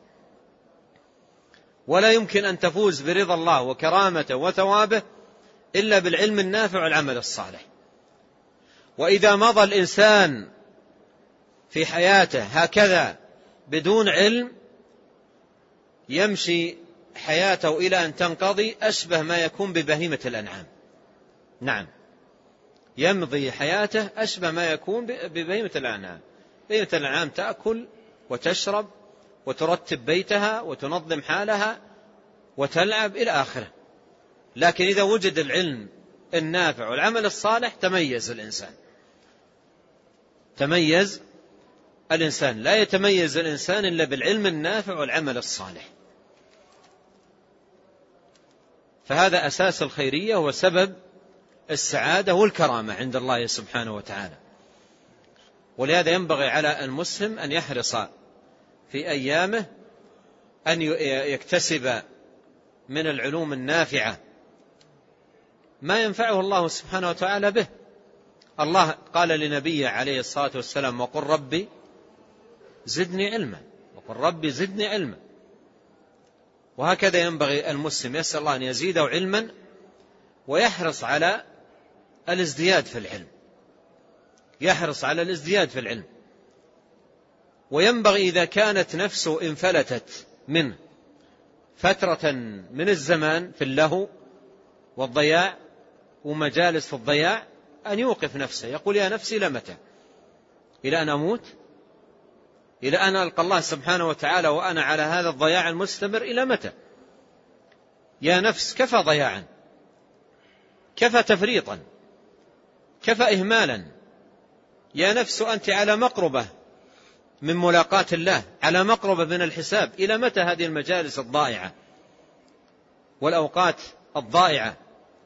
Speaker 2: ولا يمكن أن تفوز برضا الله وكرامته وثوابه إلا بالعلم النافع والعمل الصالح. وإذا مضى الإنسان في حياته هكذا بدون علم يمشي حياته إلى أن تنقضي أشبه ما يكون ببهيمة الأنعام. نعم، يمضي حياته أشبه ما يكون ببهيمة الأنعام. بهيمة الأنعام تأكل وتشرب وترتب بيتها وتنظم حالها وتلعب إلى آخره. لكن إذا وجد العلم النافع والعمل الصالح تميز الإنسان. تميز الإنسان. لا يتميز الإنسان إلا بالعلم النافع والعمل الصالح. فهذا أساس الخيرية وسبب السعادة والكرامة عند الله سبحانه وتعالى. ولهذا ينبغي على المسلم أن يحرص في أيامه أن يكتسب من العلوم النافعة ما ينفعه الله سبحانه وتعالى به. الله قال لنبيه عليه الصلاة والسلام: وقل ربي زدني علما، وقل ربي زدني علما. وهكذا ينبغي المسلم يسأل الله أن يزيده علما ويحرص على الازدياد في العلم، يحرص على الازدياد في العلم. وينبغي إذا كانت نفسه انفلتت منه فترة من الزمان في اللهو والضياع ومجالس في الضياع أن يوقف نفسه، يقول: يا نفسي لمتى؟ إلى أن أموت؟ إلى أن ألقى الله سبحانه وتعالى وأنا على هذا الضياع المستمر؟ إلى متى؟ يا نفس كفى ضياعا، كفى تفريطا، كفى إهمالا. يا نفس أنت على مقربة من ملاقاة الله، على مقربة من الحساب. إلى متى هذه المجالس الضائعة والأوقات الضائعة؟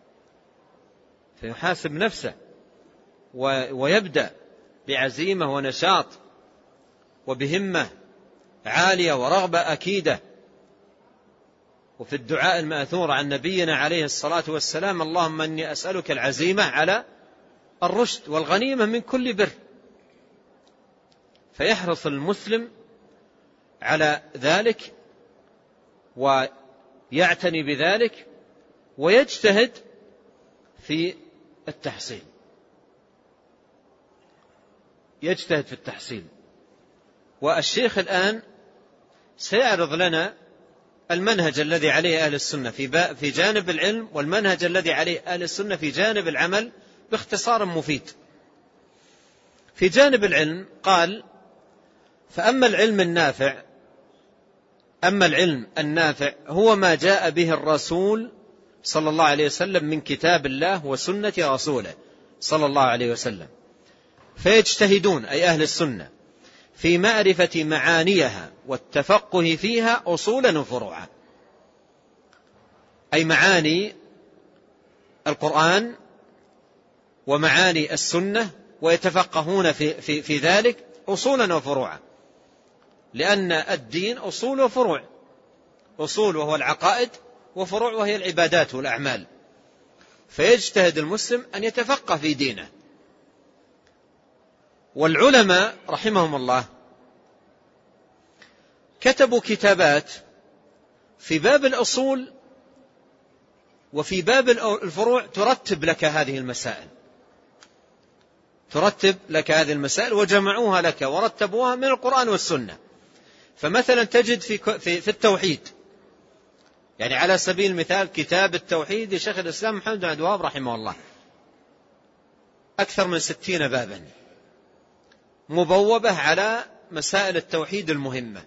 Speaker 2: فيحاسب نفسه ويبدأ بعزيمة ونشاط وبهمة عالية ورغبة أكيدة. وفي الدعاء المأثور عن نبينا عليه الصلاة والسلام: اللهم إني أسألك العزيمة على الرشد والغنيمة من كل بر. فيحرص المسلم على ذلك ويعتني بذلك ويجتهد في التحصيل، يجتهد في التحصيل. والشيخ الآن سيعرض لنا المنهج الذي عليه أهل السنة في في جانب العلم، والمنهج الذي عليه أهل السنة في جانب العمل باختصار مفيد. في جانب العلم قال: فأما العلم النافع أما العلم النافع هو ما جاء به الرسول صلى الله عليه وسلم من كتاب الله وسنة رسوله صلى الله عليه وسلم، فيجتهدون أي أهل السنة في معرفة معانيها والتفقه فيها أصولا وفروعا، أي معاني القرآن ومعاني السنة، ويتفقهون في, في, في ذلك أصولا وفروعا، لأن الدين أصول وفروع. أصول وهو العقائد، وفروع وهي العبادات والأعمال. فيجتهد المسلم أن يتفقه في دينه. والعلماء رحمهم الله كتبوا كتابات في باب الأصول وفي باب الفروع ترتب لك هذه المسائل، ترتب لك هذه المسائل وجمعوها لك ورتبوها من القرآن والسنة. فمثلا تجد في في التوحيد، يعني على سبيل المثال كتاب التوحيد لشيخ الإسلام محمد بن عبد الوهاب رحمه الله، أكثر من ستين بابا مبوبة على مسائل التوحيد المهمة.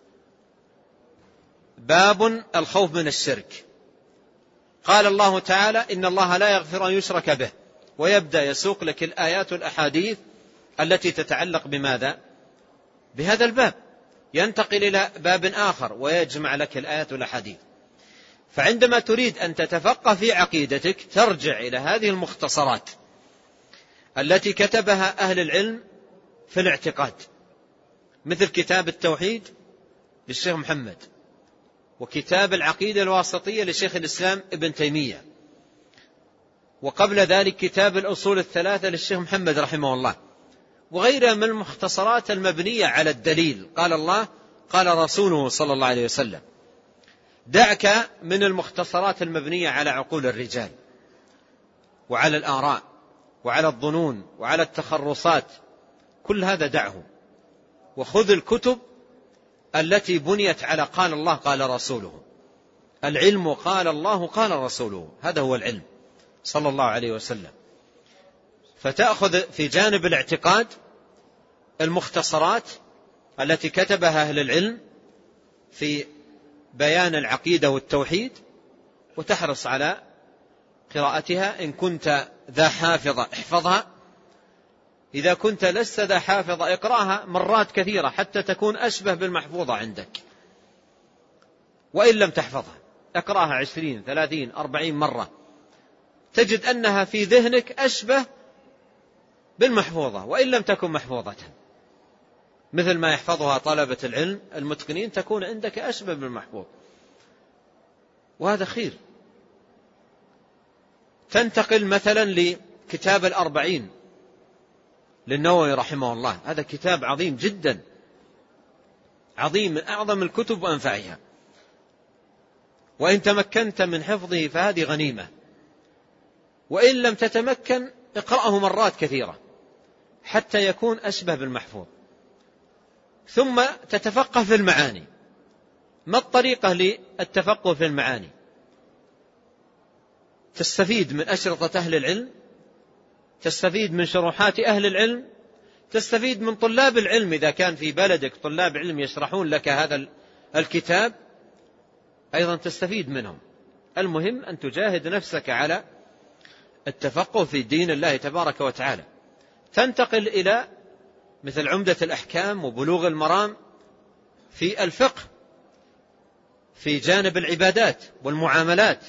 Speaker 2: باب الخوف من الشرك، قال الله تعالى: إن الله لا يغفر أن يشرك به، ويبدأ يسوق لك الآيات والأحاديث التي تتعلق بماذا؟ بهذا الباب. ينتقل إلى باب آخر ويجمع لك الآيات والأحاديث. فعندما تريد أن تتفقه في عقيدتك ترجع إلى هذه المختصرات التي كتبها أهل العلم في الاعتقاد، مثل كتاب التوحيد للشيخ محمد، وكتاب العقيدة الواسطية لشيخ الإسلام ابن تيمية، وقبل ذلك كتاب الأصول الثلاثة للشيخ محمد رحمه الله، وغيرها من المختصرات المبنية على الدليل، قال الله قال رسوله صلى الله عليه وسلم. دعك من المختصرات المبنية على عقول الرجال وعلى الآراء وعلى الظنون وعلى التخرصات، كل هذا دعه، وخذ الكتب التي بنيت على قال الله قال رسوله. العلم قال الله قال رسوله، هذا هو العلم صلى الله عليه وسلم. فتأخذ في جانب الاعتقاد المختصرات التي كتبها أهل العلم في بيان العقيدة والتوحيد، وتحرص على قراءتها. إن كنت ذا حافظة احفظها، إذا كنت لست ذا حافظة اقرأها مرات كثيرة حتى تكون أشبه بالمحفوظة عندك، وإن لم تحفظها. اقرأها عشرين ثلاثين أربعين مرة تجد أنها في ذهنك أشبه بالمحفوظة وإن لم تكن محفوظة، مثل ما يحفظها طلبة العلم المتقنين تكون عندك أشبه بالمحفوظ، وهذا خير. تنتقل مثلا لكتاب الأربعين للنووي رحمه الله، هذا كتاب عظيم جدا، عظيم من أعظم الكتب وأنفعها، وإن تمكنت من حفظه فهذه غنيمة، وإن لم تتمكن اقرأه مرات كثيرة حتى يكون أشبه بالمحفوظ. ثم تتفقه في المعاني. ما الطريقة للتفقه في المعاني؟ تستفيد من أشرطة أهل العلم، تستفيد من شروحات أهل العلم، تستفيد من طلاب العلم إذا كان في بلدك طلاب علم يشرحون لك هذا الكتاب أيضا تستفيد منهم. المهم أن تجاهد نفسك على التفقه في دين الله تبارك وتعالى. تنتقل إلى مثل عمدة الأحكام وبلوغ المرام في الفقه في جانب العبادات والمعاملات،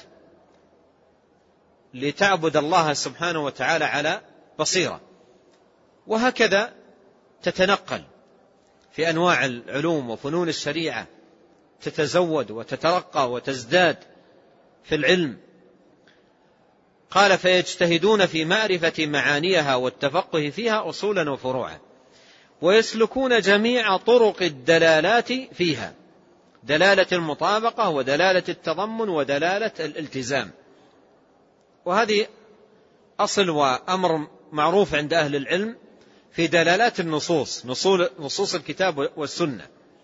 Speaker 2: لتعبد الله سبحانه وتعالى على بصيرة. وهكذا تتنقل في أنواع العلوم وفنون الشريعة، تتزود وتترقى وتزداد في العلم. قال فيجتهدون في معرفة معانيها والتفقه فيها أصولا وفروعا، ويسلكون جميع طرق الدلالات فيها، دلالة المطابقة ودلالة التضمن ودلالة الالتزام. وهذه أصل وأمر معروف عند أهل العلم في دلالات النصوص، نصوص الكتاب والسنة.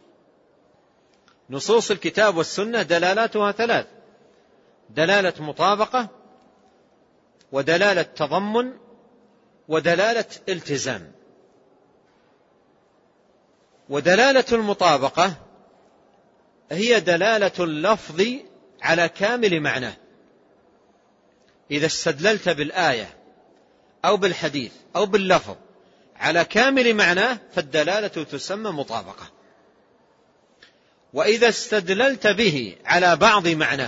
Speaker 2: نصوص الكتاب والسنة دلالاتها ثلاث: دلالة مطابقة ودلالة تضمن ودلالة التزام. ودلالة المطابقة هي دلالة اللفظ على كامل معناه. إذا استدللت بالآية أو بالحديث أو باللفظ على كامل معناه فالدلالة تسمى مطابقة. وإذا استدللت به على بعض معناه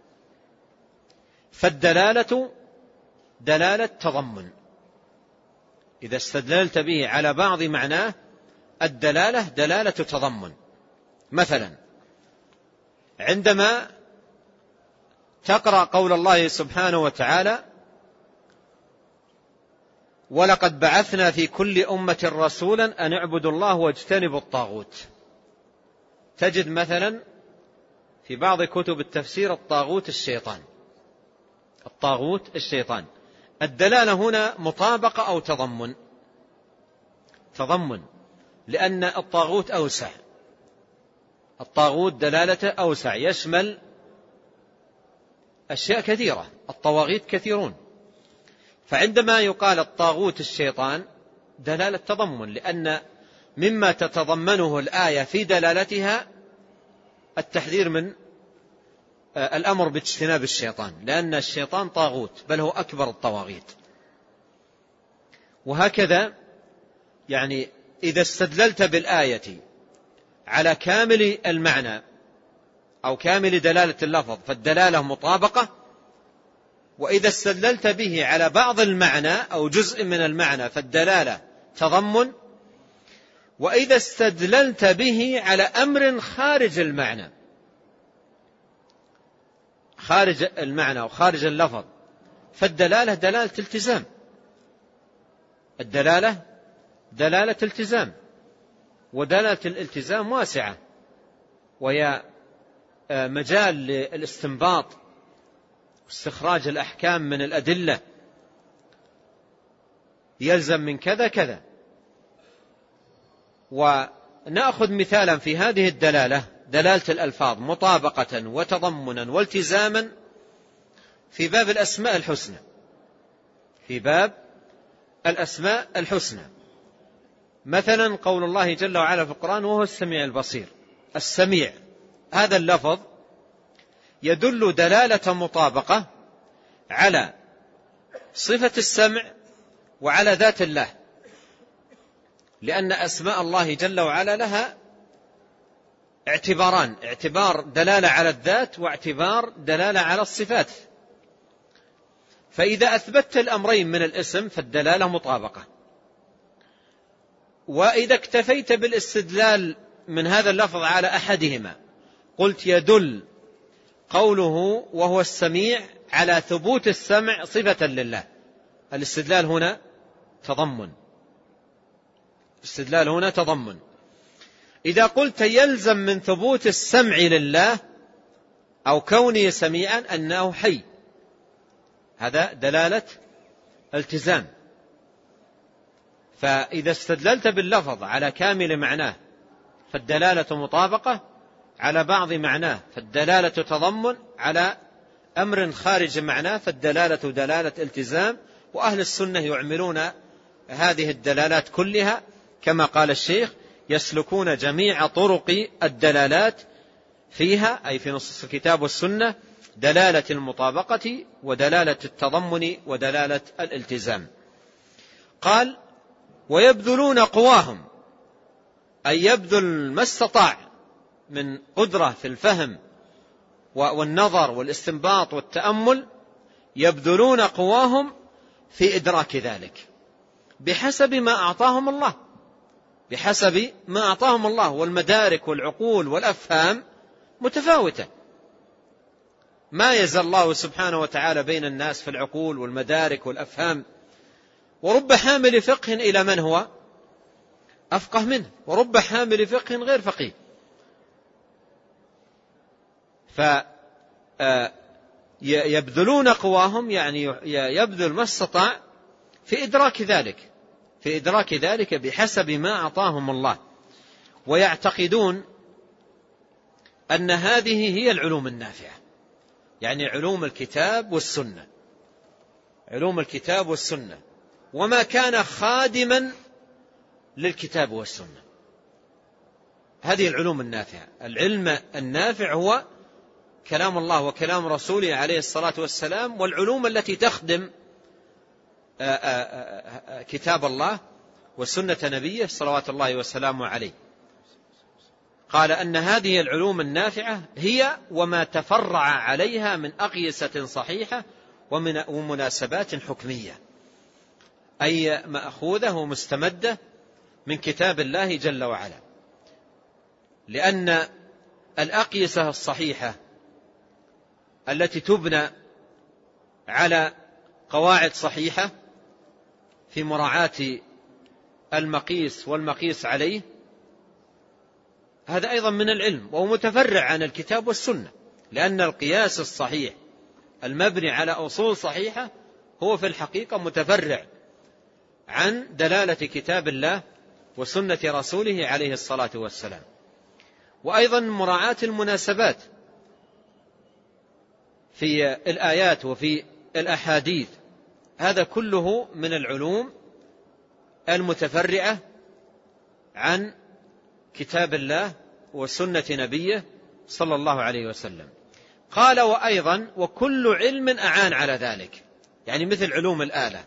Speaker 2: فالدلالة دلالة تضمن. إذا استدللت به على بعض معناه الدلالة دلالة تضمن. مثلا عندما تقرأ قول الله سبحانه وتعالى: ولقد بعثنا في كل أمة رسولا أن اعبدوا الله واجتنبوا الطاغوت، تجد مثلا في بعض كتب التفسير الطاغوت الشيطان، الطاغوت الشيطان. الدلالة هنا مطابقة أو تضمن؟ تضمن، لأن الطاغوت أوسع، الطاغوت دلالته أوسع، يشمل أشياء كثيرة، الطواغيت كثيرون. فعندما يقال الطاغوت الشيطان دلالة تضمن، لأن مما تتضمنه الآية في دلالتها التحذير من الأمر باجتناب الشيطان، لأن الشيطان طاغوت بل هو أكبر الطواغيت. وهكذا يعني إذا استدللت بالآية على كامل المعنى أو كامل دلالة اللفظ فالدلالة مطابقة، وإذا استدللت به على بعض المعنى أو جزء من المعنى فالدلالة تضمن، وإذا استدللت به على أمر خارج المعنى، خارج المعنى أو خارج اللفظ فالدلالة دلالة التزام. الدلالة دلالة التزام، ودلالة الالتزام واسعة، وهي مجال للاستنباط واستخراج الأحكام من الأدلة، يلزم من كذا كذا. ونأخذ مثالا في هذه الدلالة، دلالة الألفاظ مطابقة وتضمنا والتزاما في باب الأسماء الحسنى، في باب الأسماء الحسنى. مثلا قول الله جل وعلا في القرآن: وهو السميع البصير. السميع هذا اللفظ يدل دلالة مطابقة على صفة السمع وعلى ذات الله، لأن أسماء الله جل وعلا لها اعتباران: اعتبار دلالة على الذات، واعتبار دلالة على الصفات. فإذا أثبتت الأمرين من الاسم فالدلالة مطابقة، وإذا اكتفيت بالاستدلال من هذا اللفظ على أحدهما قلت يدل قوله وهو السميع على ثبوت السمع صفة لله. الاستدلال هنا تضمن، الاستدلال هنا تضمن. إذا قلت يلزم من ثبوت السمع لله أو كونه سميعا أنه حي، هذا دلالة التزام. فإذا استدللت باللفظ على كامل معناه فالدلالة مطابقة، على بعض معناه فالدلالة تضمن، على أمر خارج معناه فالدلالة دلالة التزام. وأهل السنة يعملون هذه الدلالات كلها كما قال الشيخ: يسلكون جميع طرق الدلالات فيها، أي في نصوص الكتاب والسنة، دلالة المطابقة ودلالة التضمن ودلالة الالتزام. قال: ويبذلون قواهم، أي يبذل ما استطاع من قدرة في الفهم والنظر والاستنباط والتأمل، يبذلون قواهم في إدراك ذلك بحسب ما أعطاهم الله، بحسب ما أعطاهم الله. والمدارك والعقول والأفهام متفاوتة، ما يزال الله سبحانه وتعالى بين الناس في العقول والمدارك والأفهام. ورب حامل فقه إلى من هو أفقه منه، ورب حامل فقه غير فقيه. فيبذلون قواهم يعني يبذل ما استطاع في إدراك ذلك، في إدراك ذلك بحسب ما أعطاهم الله. ويعتقدون أن هذه هي العلوم النافعة، يعني علوم الكتاب والسنة، علوم الكتاب والسنة وما كان خادما للكتاب والسنة، هذه العلوم النافعة. العلم النافع هو كلام الله وكلام رسوله عليه الصلاة والسلام، والعلوم التي تخدم كتاب الله وسنة نبيه صلوات الله وسلامه عليه. قال أن هذه العلوم النافعة هي وما تفرع عليها من أقيسة صحيحة ومن ومناسبات حكمية، أي مأخوذة ومستمدة من كتاب الله جل وعلا. لأن الأقيسة الصحيحة التي تبنى على قواعد صحيحة في مراعاة المقيس والمقيس عليه، هذا أيضا من العلم وهو متفرع عن الكتاب والسنة. لأن القياس الصحيح المبني على أصول صحيحة هو في الحقيقة متفرع عن دلالة كتاب الله وسنة رسوله عليه الصلاة والسلام. وأيضا مراعاة المناسبات في الآيات وفي الأحاديث، هذا كله من العلوم المتفرعة عن كتاب الله وسنة نبيه صلى الله عليه وسلم. قال: وأيضا وكل علم أعان على ذلك، يعني مثل علوم الآلة،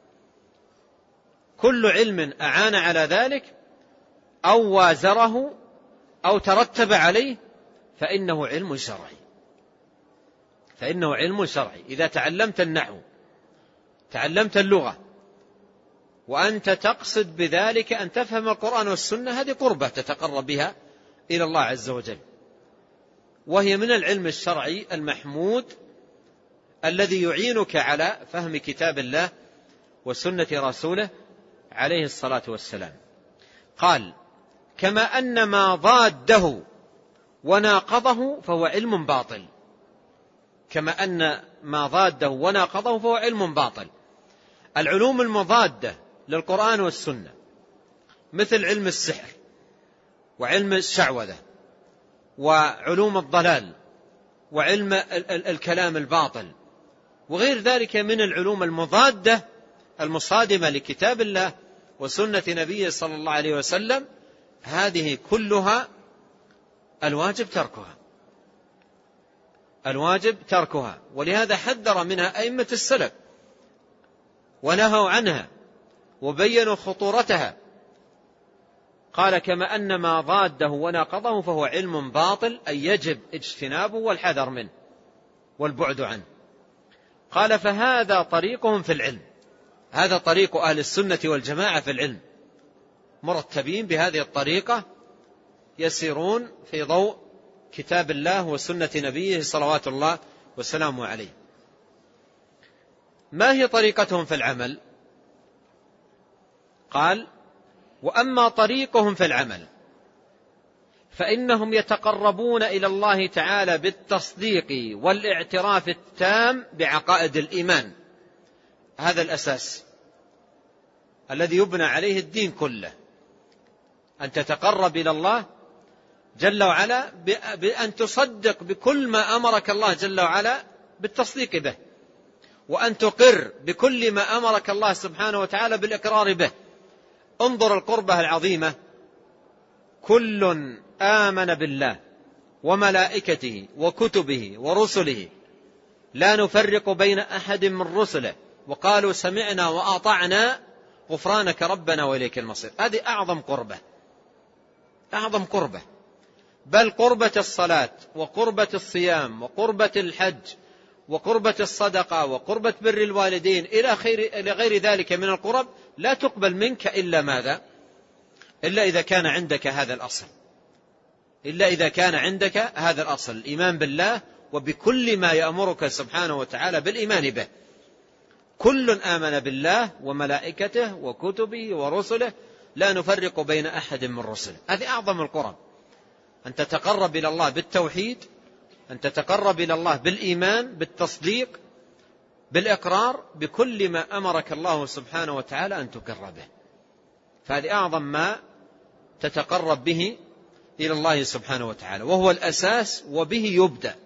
Speaker 2: كل علم أعان على ذلك أو وازره أو ترتب عليه فإنه علم شرعي، فإنه علم شرعي. إذا تعلمت النحو، تعلمت اللغة، وأنت تقصد بذلك أن تفهم القرآن والسنة، هذه قربة تتقرب بها إلى الله عز وجل، وهي من العلم الشرعي المحمود الذي يعينك على فهم كتاب الله وسنة رسوله عليه الصلاة والسلام. قال: كما أن ما ضاده وناقضه فهو علم باطل، كما أن ما ضاده وناقضه فهو علم باطل. العلوم المضادة للقرآن والسنة مثل علم السحر وعلم الشعوذة وعلوم الضلال وعلم الكلام الباطل وغير ذلك من العلوم المضادة المصادمة لكتاب الله وسنة نبيه صلى الله عليه وسلم، هذه كلها الواجب تركها، الواجب تركها. ولهذا حذر منها أئمة السلف ونهوا عنها وبينوا خطورتها. قال كما أن ما ضاده وناقضه فهو علم باطل، أي يجب اجتنابه والحذر منه والبعد عنه. قال فهذا طريقهم في العلم، هذا طريق أهل السنة والجماعة في العلم، مرتبين بهذه الطريقة يسيرون في ضوء كتاب الله وسنة نبيه صلوات الله وسلامه عليه. ما هي طريقتهم في العمل؟ قال وأما طريقهم في العمل فإنهم يتقربون إلى الله تعالى بالتصديق والاعتراف التام بعقائد الإيمان. هذا الأساس الذي يبنى عليه الدين كله، أن تتقرب إلى الله جل وعلا بأن تصدق بكل ما أمرك الله جل وعلا بالتصديق به، وأن تقر بكل ما أمرك الله سبحانه وتعالى بالإقرار به. انظر القربة العظيمة، كل آمن بالله وملائكته وكتبه ورسله لا نفرق بين أحد من رسله وقالوا سمعنا وأطعنا غفرانك ربنا وإليك المصير. هذه أعظم قربة، أعظم قربة، بل قربة الصلاة وقربة الصيام وقربة الحج وقربة الصدقة وقربة بر الوالدين إلى غير ذلك من القرب لا تقبل منك إلا ماذا؟ إلا إذا كان عندك هذا الأصل، إلا إذا كان عندك هذا الأصل، الإيمان بالله وبكل ما يأمرك سبحانه وتعالى بالإيمان به. كل آمن بالله وملائكته وكتبه ورسله لا نفرق بين أحد من رسله. هذه أعظم القرب، أن تتقرب إلى الله بالتوحيد، أن تتقرب إلى الله بالإيمان بالتصديق بالإقرار بكل ما أمرك الله سبحانه وتعالى أن تقر به. فهذه أعظم ما تتقرب به إلى الله سبحانه وتعالى، وهو الأساس وبه يبدأ،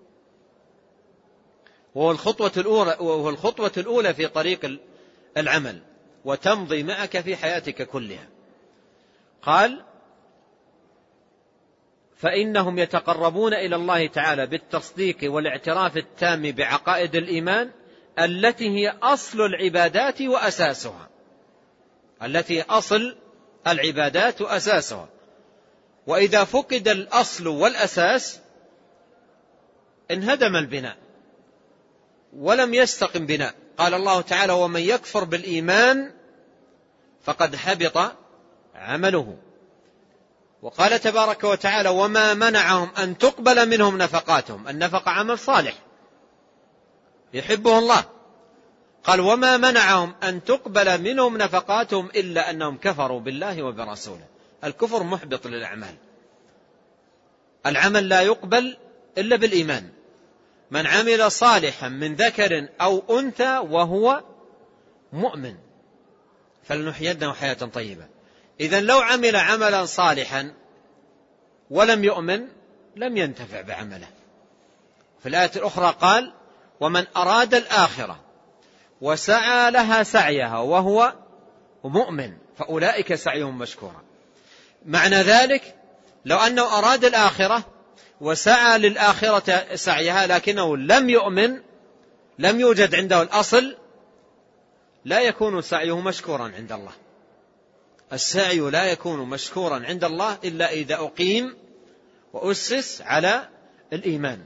Speaker 2: وهو الخطوة الأولى, وهو الخطوة الأولى في طريق العمل، وتمضي معك في حياتك كلها. قال فإنهم يتقربون إلى الله تعالى بالتصديق والاعتراف التام بعقائد الإيمان التي هي أصل العبادات وأساسها، التي أصل العبادات وأساسها. وإذا فقد الأصل والأساس انهدم البناء ولم يستقم بناء. قال الله تعالى ومن يكفر بالإيمان فقد حبط عمله. وقال تبارك وتعالى وما منعهم أن تقبل منهم نفقاتهم، النفقة عمل صالح يحبه الله. قال وما منعهم أن تقبل منهم نفقاتهم إلا أنهم كفروا بالله وبرسوله. الكفر محبط للأعمال، العمل لا يقبل إلا بالإيمان. من عمل صالحا من ذكر أو أنثى وهو مؤمن فلنحيينه حياة طيبة. إذن لو عمل عملا صالحا ولم يؤمن لم ينتفع بعمله. في الآية الأخرى قال ومن أراد الآخرة وسعى لها سعيها وهو مؤمن فأولئك سعيهم مشكورا. معنى ذلك لو أنه أراد الآخرة وسعى للآخرة سعيها لكنه لم يؤمن، لم يوجد عنده الأصل، لا يكون سعيه مشكورا عند الله. السعي لا يكون مشكورا عند الله إلا إذا أقيم وأسس على الإيمان.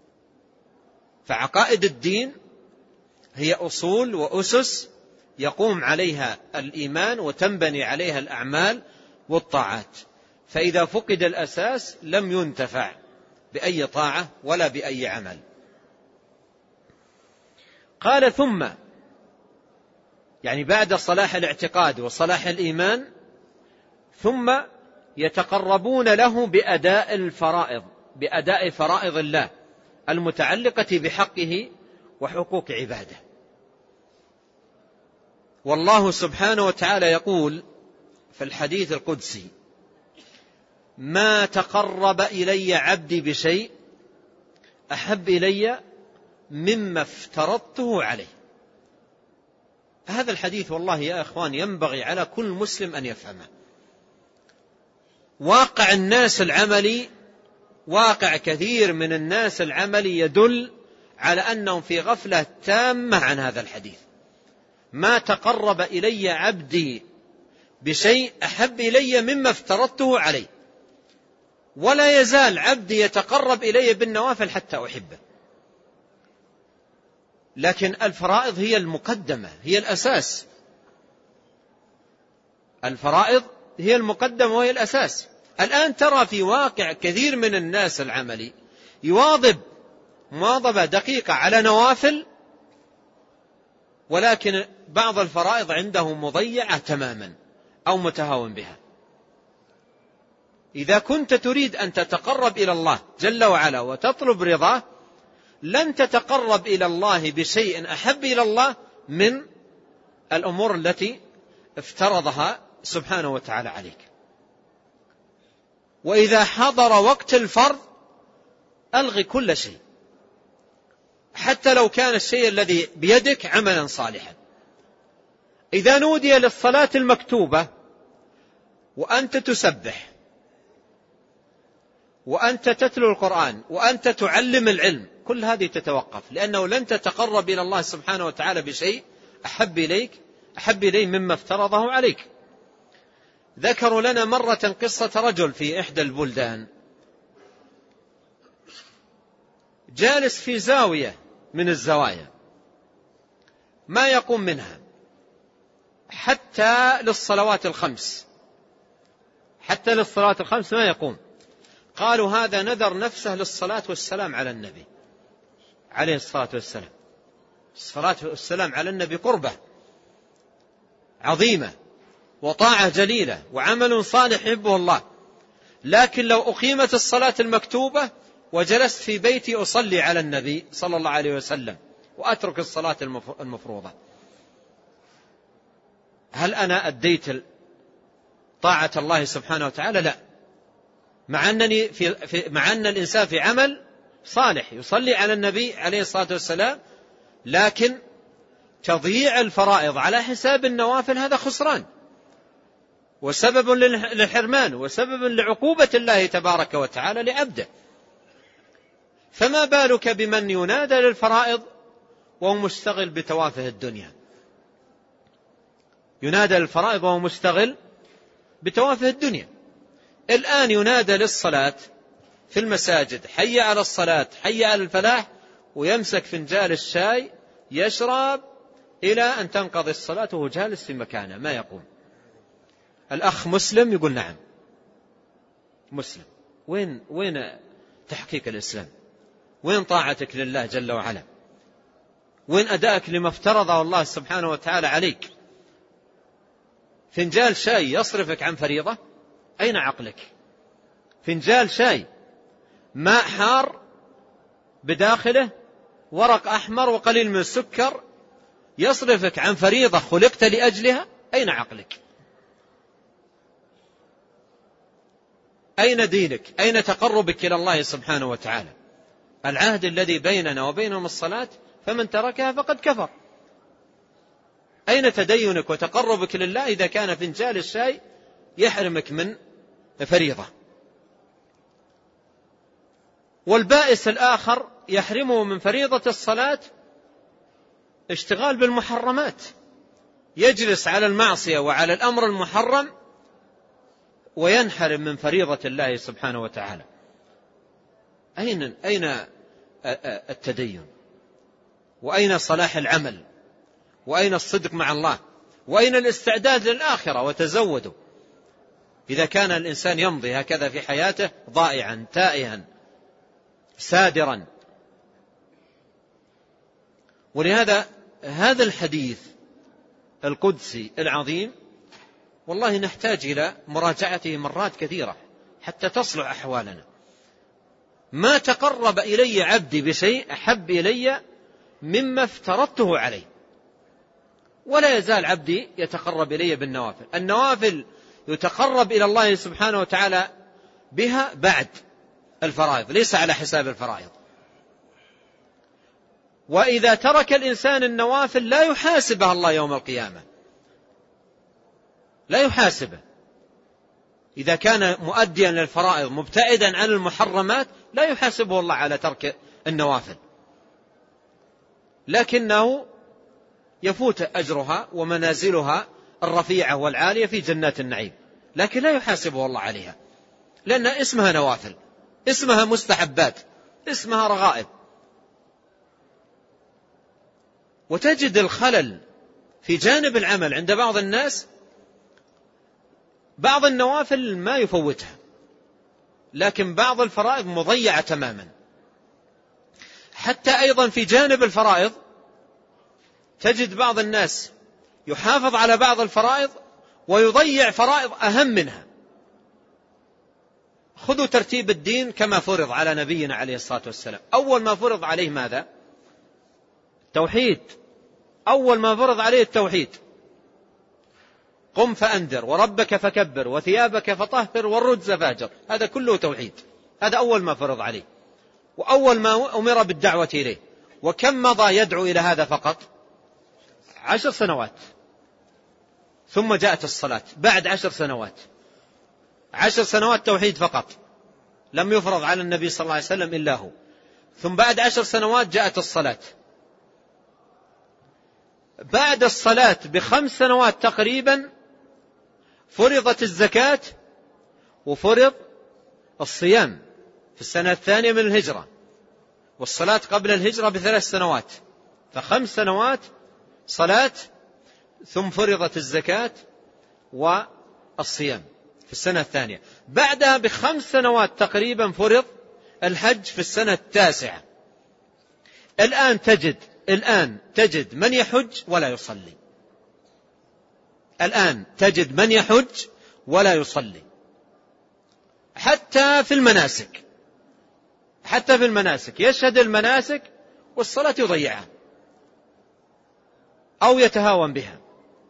Speaker 2: فعقائد الدين هي أصول وأسس يقوم عليها الإيمان وتنبني عليها الأعمال والطاعات. فإذا فقد الأساس لم ينتفع بأي طاعة ولا بأي عمل. قال ثم يعني بعد صلاح الاعتقاد وصلاح الإيمان ثم يتقربون له بأداء الفرائض، بأداء فرائض الله المتعلقة بحقه وحقوق عباده. والله سبحانه وتعالى يقول في الحديث القدسي ما تقرب إلي عبدي بشيء أحب إلي مما افترضته عليه. هذا الحديث والله يا أخوان ينبغي على كل مسلم أن يفهمه. واقع الناس العملي، واقع كثير من الناس العملي يدل على أنهم في غفلة تامة عن هذا الحديث. ما تقرب إلي عبدي بشيء أحب إلي مما افترضته عليه، ولا يزال عبدي يتقرب إلي بالنوافل حتى أحبه. لكن الفرائض هي المقدمة، هي الأساس. الفرائض هي المقدمة وهي الأساس. الآن ترى في واقع كثير من الناس العملي يواظب مواظبة دقيقة على نوافل، ولكن بعض الفرائض عنده مضيعة تماما أو متهاون بها. إذا كنت تريد أن تتقرب إلى الله جل وعلا وتطلب رضاه، لن تتقرب إلى الله بشيء أحب إلى الله من الأمور التي افترضها سبحانه وتعالى عليك. وإذا حضر وقت الفرض ألغي كل شيء، حتى لو كان الشيء الذي بيدك عملا صالحا. إذا نودي للصلاة المكتوبة وأنت تسبح وأنت تتلو القرآن وأنت تعلم العلم، كل هذه تتوقف، لأنه لن تتقرب إلى الله سبحانه وتعالى بشيء أحب إليك أحب إليه مما افترضه عليك. ذكروا لنا مرة قصة رجل في إحدى البلدان جالس في زاوية من الزوايا ما يقوم منها حتى للصلوات الخمس، حتى للصلوات الخمس ما يقوم. قالوا هذا نذر نفسه للصلاة والسلام على النبي عليه الصلاة والسلام. الصلاة والسلام على النبي قربة عظيمة وطاعة جليلة وعمل صالح يحبه الله، لكن لو أقيمت الصلاة المكتوبة وجلست في بيتي أصلي على النبي صلى الله عليه وسلم وأترك الصلاة المفروضة، هل أنا أديت طاعة الله سبحانه وتعالى؟ لا، مع أنني في في مع أن الإنسان في عمل صالح يصلي على النبي عليه الصلاة والسلام، لكن تضييع الفرائض على حساب النوافل هذا خسران وسبب للحرمان وسبب لعقوبة الله تبارك وتعالى لعبده. فما بالك بمن ينادى للفرائض وهو مشتغل بتوافه الدنيا؟ ينادى للفرائض وهو مشتغل بتوافه الدنيا. الآن ينادى للصلاة في المساجد حي على الصلاة حي على الفلاح، ويمسك فنجال الشاي يشرب إلى أن تنقضي الصلاة وهو جالس في مكانه ما يقوم. الأخ مسلم؟ يقول نعم مسلم. وين وين تحقيق الإسلام؟ وين طاعتك لله جل وعلا؟ وين أداءك لما افترضه الله سبحانه وتعالى عليك؟ فنجال شاي يصرفك عن فريضة؟ أين عقلك؟ فنجال شاي ماء حار بداخله ورق أحمر وقليل من السكر يصرفك عن فريضة خلقت لأجلها؟ أين عقلك؟ أين دينك؟ أين تقربك إلى الله سبحانه وتعالى؟ العهد الذي بيننا وبينهم الصلاة، فمن تركها فقد كفر. أين تدينك وتقربك لله إذا كان فنجال الشاي يحرمك من فريضة؟ والبائس الآخر يحرمه من فريضة الصلاة اشتغال بالمحرمات، يجلس على المعصية وعلى الأمر المحرم وينحرم من فريضة الله سبحانه وتعالى. أين أين التدين؟ وأين صلاح العمل؟ وأين الصدق مع الله؟ وأين الاستعداد للآخرة؟ وتزودوا. إذا كان الإنسان يمضي هكذا في حياته ضائعا تائها سادرا. ولهذا هذا الحديث القدسي العظيم والله نحتاج إلى مراجعته مرات كثيرة حتى تصلح أحوالنا. ما تقرب إلي عبدي بشيء أحب إلي مما افترضته عليه، ولا يزال عبدي يتقرب إلي بالنوافل. النوافل يتقرب إلى الله سبحانه وتعالى بها بعد الفرائض، ليس على حساب الفرائض. وإذا ترك الإنسان النوافل لا يحاسبها الله يوم القيامة، لا يحاسبه. إذا كان مؤديا للفرائض مبتعدا عن المحرمات لا يحاسبه الله على ترك النوافل، لكنه يفوت أجرها ومنازلها الرفيعة والعالية في جنات النعيم، لكن لا يحاسبه الله عليها، لأن اسمها نوافل، اسمها مستحبات، اسمها رغائب. وتجد الخلل في جانب العمل عند بعض الناس، بعض النوافل ما يفوتها، لكن بعض الفرائض مضيعة تماما. حتى أيضا في جانب الفرائض تجد بعض الناس يحافظ على بعض الفرائض ويضيع فرائض أهم منها. خذوا ترتيب الدين كما فرض على نبينا عليه الصلاة والسلام. أول ما فرض عليه ماذا؟ توحيد. أول ما فرض عليه التوحيد. قم فأنذر وربك فكبر وثيابك فطهر والرجز فاهجر، هذا كله توحيد، هذا أول ما فرض عليه وأول ما أمر بالدعوة إليه. وكم مضى يدعو إلى هذا فقط؟ عشر سنوات. ثم جاءت الصلاة بعد عشر سنوات، عشر سنوات توحيد فقط، لم يفرض على النبي صلى الله عليه وسلم إلا هو. ثم بعد عشر سنوات جاءت الصلاة. بعد الصلاة بخمس سنوات تقريبا فرضت الزكاة وفرض الصيام في السنة الثانية من الهجرة، والصلاة قبل الهجرة بثلاث سنوات، فخمس سنوات صلاة، ثم فرضت الزكاة والصيام في السنة الثانية. بعدها بخمس سنوات تقريبا فرض الحج في السنة التاسعة. الآن تجد الآن تجد من يحج ولا يصلي، الآن تجد من يحج ولا يصلي، حتى في المناسك، حتى في المناسك يشهد المناسك والصلاة يضيعها أو يتهاون بها.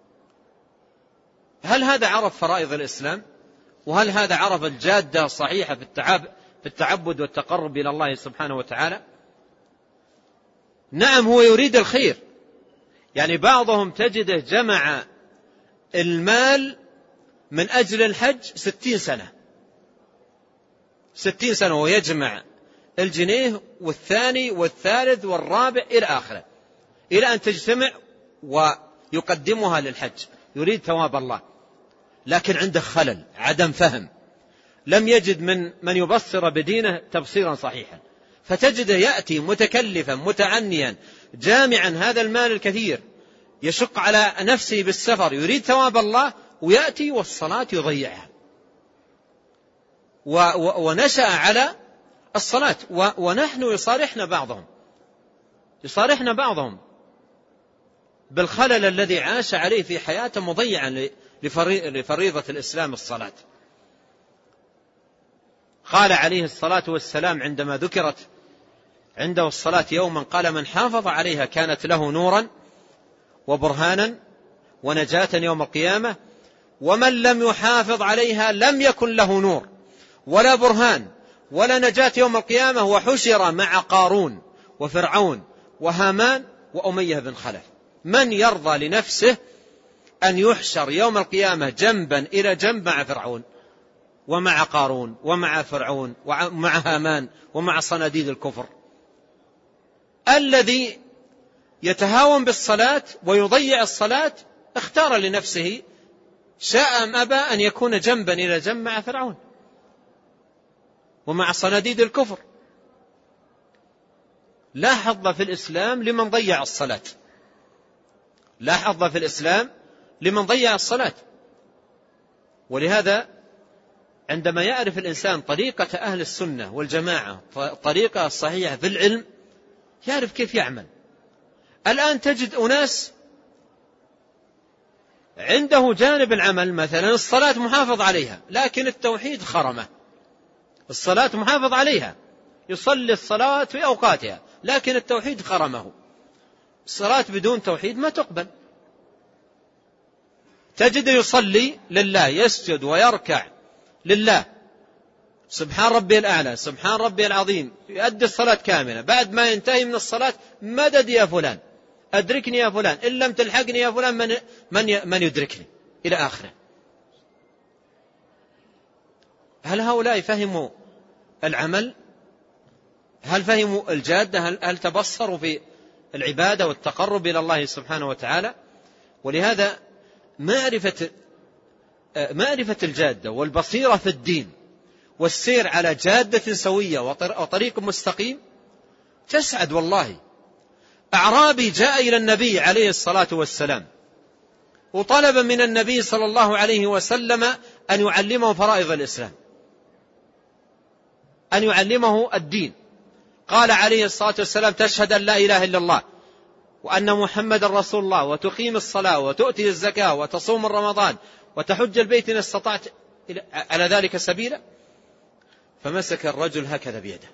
Speaker 2: هل هذا عرف فرائض الإسلام؟ وهل هذا عرف الجادة الصحيحة في التعبد والتقرب إلى الله سبحانه وتعالى؟ نعم، هو يريد الخير، يعني بعضهم تجده جمع المال من أجل الحج ستين سنة، ستين سنة ويجمع الجنيه والثاني والثالث والرابع إلى آخره، إلى أن تجتمع ويقدمها للحج، يريد ثواب الله، لكن عنده خلل، عدم فهم، لم يجد من من يبصر بدينه تبصيرا صحيحا، فتجده يأتي متكلفا متعنيا جامعا هذا المال الكثير، يشق على نفسه بالسفر، يريد ثواب الله، ويأتي والصلاة يضيعها، ونشأ على الصلاة. ونحن يصارحنا بعضهم يصارحنا بعضهم بالخلل الذي عاش عليه في حياته مضيعا لفريضة الإسلام الصلاة. قال عليه الصلاة والسلام عندما ذكرت عنده الصلاة يوما، قال: من حافظ عليها كانت له نورا وبرهانا ونجاة يوم القيامة، ومن لم يحافظ عليها لم يكن له نور ولا برهان ولا نجاة يوم القيامة، وحشر مع قارون وفرعون وهامان وأمية بن خلف. من يرضى لنفسه أن يحشر يوم القيامة جنبا إلى جنب مع فرعون ومع قارون ومع فرعون ومع هامان ومع صناديد الكفر؟ الذي يتهاون بالصلاة ويضيع الصلاة اختار لنفسه، شاء أم أبى، أن يكون جنبا إلى جنب مع فرعون ومع صناديد الكفر. لا حظ في الإسلام لمن ضيع الصلاة، لا حظ في الإسلام لمن ضيع الصلاة. ولهذا عندما يعرف الإنسان طريقة أهل السنة والجماعة، طريقة الصحيحة في العلم، يعرف كيف يعمل. الآن تجد أناس عنده جانب العمل، مثلا الصلاة محافظ عليها، لكن التوحيد خرمه. الصلاة محافظ عليها، يصلي الصلاة في أوقاتها، لكن التوحيد خرمه. الصلاة بدون توحيد ما تقبل. تجد يصلي لله، يسجد ويركع لله، سبحان ربي الأعلى، سبحان ربي العظيم، يؤدي الصلاة كاملة. بعد ما ينتهي من الصلاة: مدد يا فلان، أدركني يا فلان، إن لم تلحقني يا فلان من, من, من يدركني، إلى آخره. هل هؤلاء فهموا العمل؟ هل فهموا الجادة؟ هل, هل تبصروا في العبادة والتقرب إلى الله سبحانه وتعالى؟ ولهذا معرفة معرفة الجادة والبصيرة في الدين والسير على جادة سوية وطريق مستقيم تسعد والله. أعرابي جاء إلى النبي عليه الصلاة والسلام وطلب من النبي صلى الله عليه وسلم أن يعلمه فرائض الإسلام، أن يعلمه الدين. قال عليه الصلاة والسلام: تشهد أن لا إله إلا الله وأن محمد رسول الله وتقيم الصلاة وتؤتي الزكاة وتصوم رمضان وتحج البيت إن استطعت على ذلك سبيلا. فمسك الرجل هكذا بيده،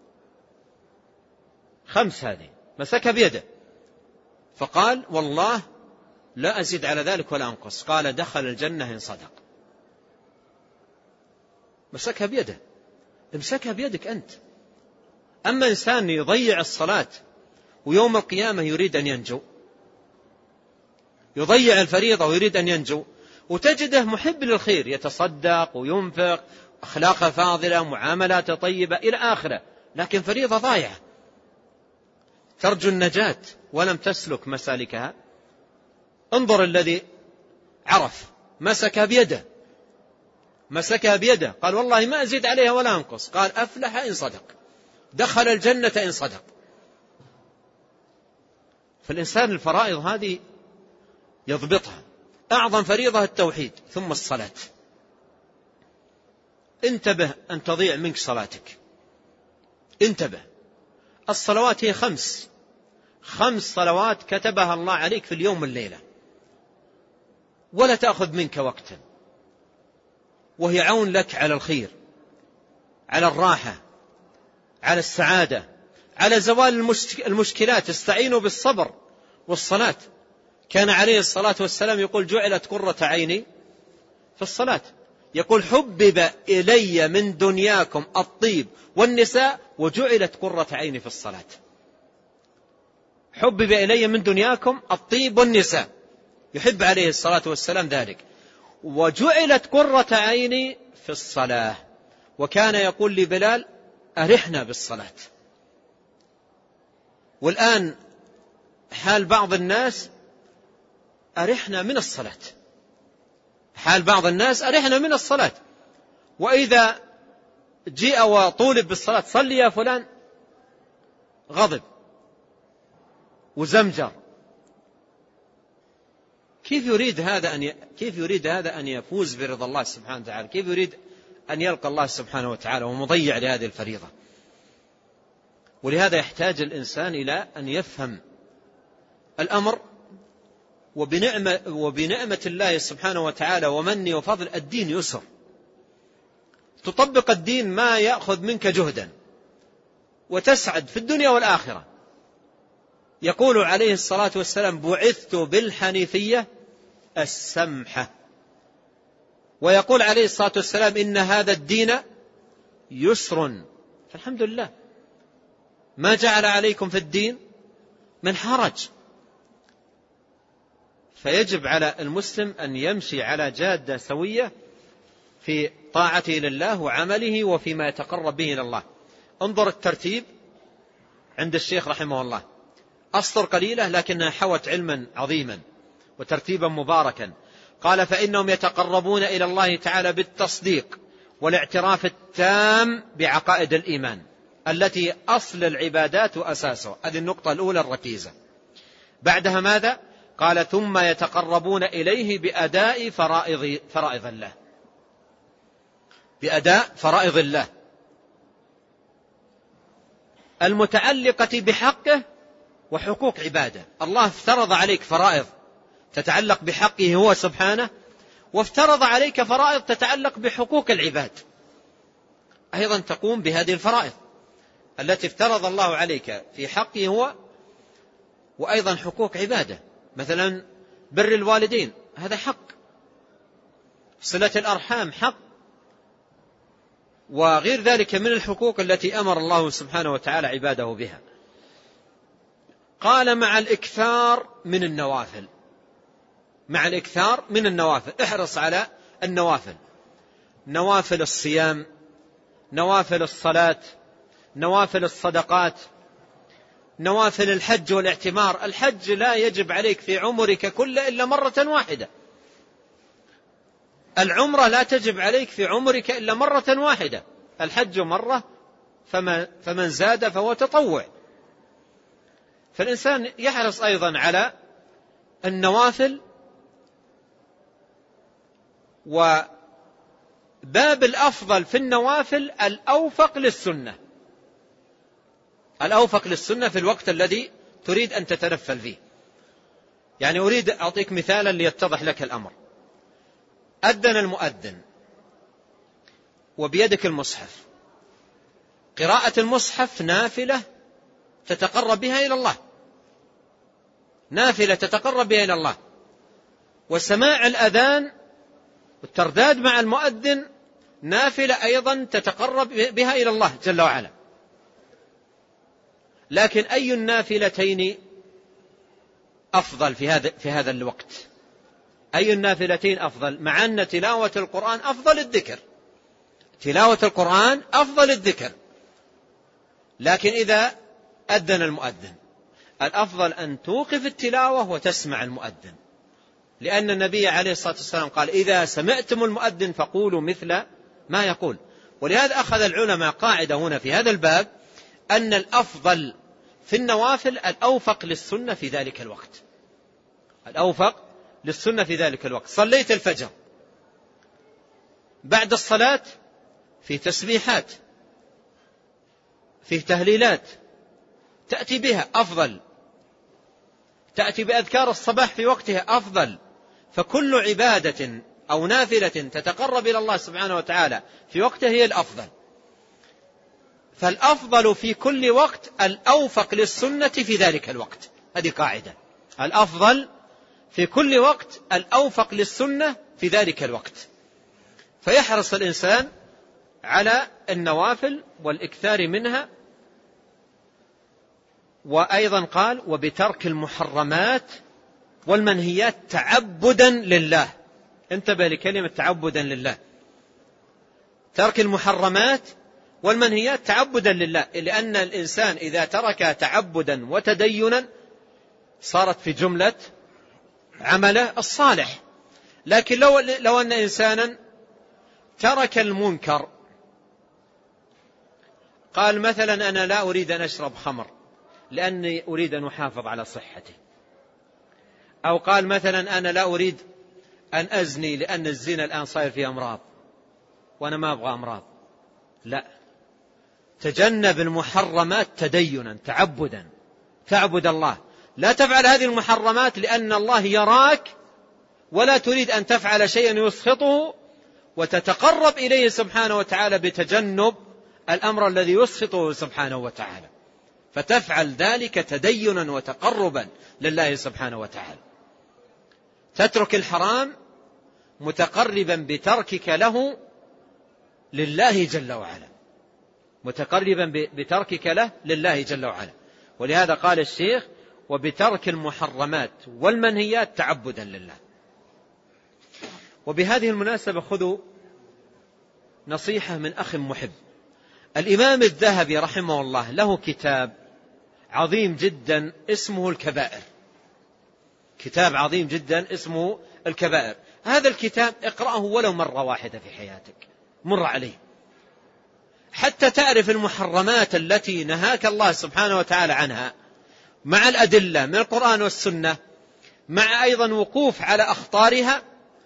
Speaker 2: خمس هذه مسك بيده، فقال: والله لا أزيد على ذلك ولا أنقص. قال: دخل الجنة إن صدق. مسكها بيده، امسكها بيدك أنت. أما إنسان يضيع الصلاة ويوم القيامة يريد أن ينجو، يضيع الفريضة ويريد أن ينجو، وتجده محب للخير، يتصدق وينفق، أخلاق فاضلة، معاملات طيبة إلى آخره، لكن فريضة ضايعة، ترجو النجاة ولم تسلك مسالكها. انظر الذي عرف، مسكها بيده، مسكها بيده، قال: والله ما أزيد عليها ولا أنقص. قال: أفلح إن صدق، دخل الجنة إن صدق. فالإنسان الفرائض هذه يضبطها. أعظم فريضة التوحيد، ثم الصلاة. انتبه أن تضيع منك صلاتك، انتبه. الصلوات هي خمس خمس صلوات كتبها الله عليك في اليوم والليلة، ولا تأخذ منك وقتا، وهي عون لك على الخير، على الراحة، على السعادة، على زوال المشكلات. استعينوا بالصبر والصلاة. كان عليه الصلاة والسلام يقول: جعلت قرة عيني في الصلاة. يقول: حبب إلي من دنياكم الطيب والنساء وجعلت قرة عيني في الصلاة. حبب إلي من دنياكم الطيب والنساء، يحب عليه الصلاة والسلام ذلك. وجعلت قرة عيني في الصلاة. وكان يقول لبلال: أرحنا بالصلاة. والآن حال بعض الناس: أرحنا من الصلاة. حال بعض الناس: أرحنا من الصلاة. وإذا جاء وطولب بالصلاة: صلي يا فلان، غضب وزمجر. كيف يريد هذا أن ي... كيف يريد هذا أن يفوز برضا الله سبحانه وتعالى؟ كيف يريد أن يلقى الله سبحانه وتعالى ومضيع لهذه الفريضة؟ ولهذا يحتاج الإنسان إلى أن يفهم الأمر. وبنعمة, وبنعمة الله سبحانه وتعالى ومنه وفضل الدين يسر. تطبق الدين ما يأخذ منك جهدا، وتسعد في الدنيا والآخرة. يقول عليه الصلاة والسلام: بعثت بالحنيفية السمحة. ويقول عليه الصلاة والسلام: إن هذا الدين يسر. فالحمد لله ما جعل عليكم في الدين من حرج. فيجب على المسلم أن يمشي على جادة سوية في طاعته لله وعمله وفيما يتقرب به إلى الله. انظر الترتيب عند الشيخ رحمه الله، أسطر قليلة لكنها حوت علما عظيما وترتيبا مباركا. قال: فإنهم يتقربون إلى الله تعالى بالتصديق والاعتراف التام بعقائد الإيمان التي أصل العبادات وأساسه. هذه النقطة الأولى الركيزة. بعدها ماذا؟ قال: ثم يتقربون إليه بأداء فرائض, فرائض الله، بأداء فرائض الله المتعلقة بحقه وحقوق عباده. الله افترض عليك فرائض تتعلق بحقه هو سبحانه، وافترض عليك فرائض تتعلق بحقوق العباد. أيضا تقوم بهذه الفرائض التي افترض الله عليك في حقه هو، وأيضا حقوق عباده، مثلا بر الوالدين هذا حق، صلة الأرحام حق، وغير ذلك من الحقوق التي أمر الله سبحانه وتعالى عباده بها. قال: مع الإكثار من النوافل، مع الإكثار من النوافل. احرص على النوافل، نوافل الصيام، نوافل الصلاة، نوافل الصدقات، نوافل الحج والاعتمار. الحج لا يجب عليك في عمرك كله إلا مرة واحدة، العمرة لا تجب عليك في عمرك إلا مرة واحدة، الحج مرة، فمن زاد فهو تطوع. فالإنسان يحرص أيضا على النوافل، وباب الأفضل في النوافل الأوفق للسنة، الأوفق للسنة في الوقت الذي تريد أن تتنفل فيه. يعني أريد أعطيك مثالا ليتضح لك الأمر. أذن المؤذن وبيدك المصحف، قراءة المصحف نافلة تتقرب بها إلى الله، نافلة تتقرب بها إلى الله، وسماع الأذان والترداد مع المؤذن نافلة أيضا تتقرب بها إلى الله جل وعلا. لكن أي النافلتين أفضل في هذا في هذا الوقت؟ أي النافلتين أفضل؟ مع أن تلاوة القرآن أفضل الذكر، تلاوة القرآن أفضل الذكر، لكن إذا أذن المؤذن الأفضل أن توقف التلاوة وتسمع المؤذن، لأن النبي عليه الصلاة والسلام قال: إذا سمعتم المؤذن فقولوا مثل ما يقول. ولهذا أخذ العلماء قاعدة هنا في هذا الباب أن الأفضل في النوافل الأوفق للسنة في ذلك الوقت، الأوفق للسنة في ذلك الوقت. صليت الفجر، بعد الصلاة في تسبيحات، في تهليلات تأتي بها أفضل، تأتي بأذكار الصباح في وقتها أفضل. فكل عبادة أو نافلة تتقرب إلى الله سبحانه وتعالى في وقتها هي الأفضل. فالأفضل في كل وقت الأوفق للسنة في ذلك الوقت، هذه قاعدة. الأفضل في كل وقت الأوفق للسنة في ذلك الوقت. فيحرص الإنسان على النوافل والإكثار منها. وأيضا قال: وبترك المحرمات والمنهيات تعبدا لله. انتبه لكلمة تعبدا لله، ترك المحرمات والمنهيات تعبدا لله، لأن الإنسان إذا ترك تعبدا وتدينا صارت في جملة عمله الصالح. لكن لو, لو أن إنسانا ترك المنكر، قال مثلا: أنا لا أريد أن أشرب خمر لأني أريد أن أحافظ على صحتي، أو قال مثلا: أنا لا أريد أن أزني لأن الزنا الآن صاير فيه أمراض وأنا ما أبغى أمراض. لا، تجنب المحرمات تدينا تعبدا، تعبد الله، لا تفعل هذه المحرمات لأن الله يراك ولا تريد أن تفعل شيئا يسخطه، وتتقرب إليه سبحانه وتعالى بتجنب الأمر الذي يسخطه سبحانه وتعالى، فتفعل ذلك تدينا وتقربا لله سبحانه وتعالى. تترك الحرام متقربا بتركك له لله جل وعلا، متقربا بتركك له لله جل وعلا. ولهذا قال الشيخ: وبترك المحرمات والمنهيات تعبدا لله. وبهذه المناسبة خذوا نصيحة من أخ محب. الإمام الذهبي رحمه الله له كتاب عظيم جدا اسمه الكبائر، كتاب عظيم جدا اسمه الكبائر. هذا الكتاب اقرأه ولو مرة واحدة في حياتك، مر عليه حتى تعرف المحرمات التي نهاك الله سبحانه وتعالى عنها، مع الأدلة من القرآن والسنة، مع أيضا وقوف على أخطارها.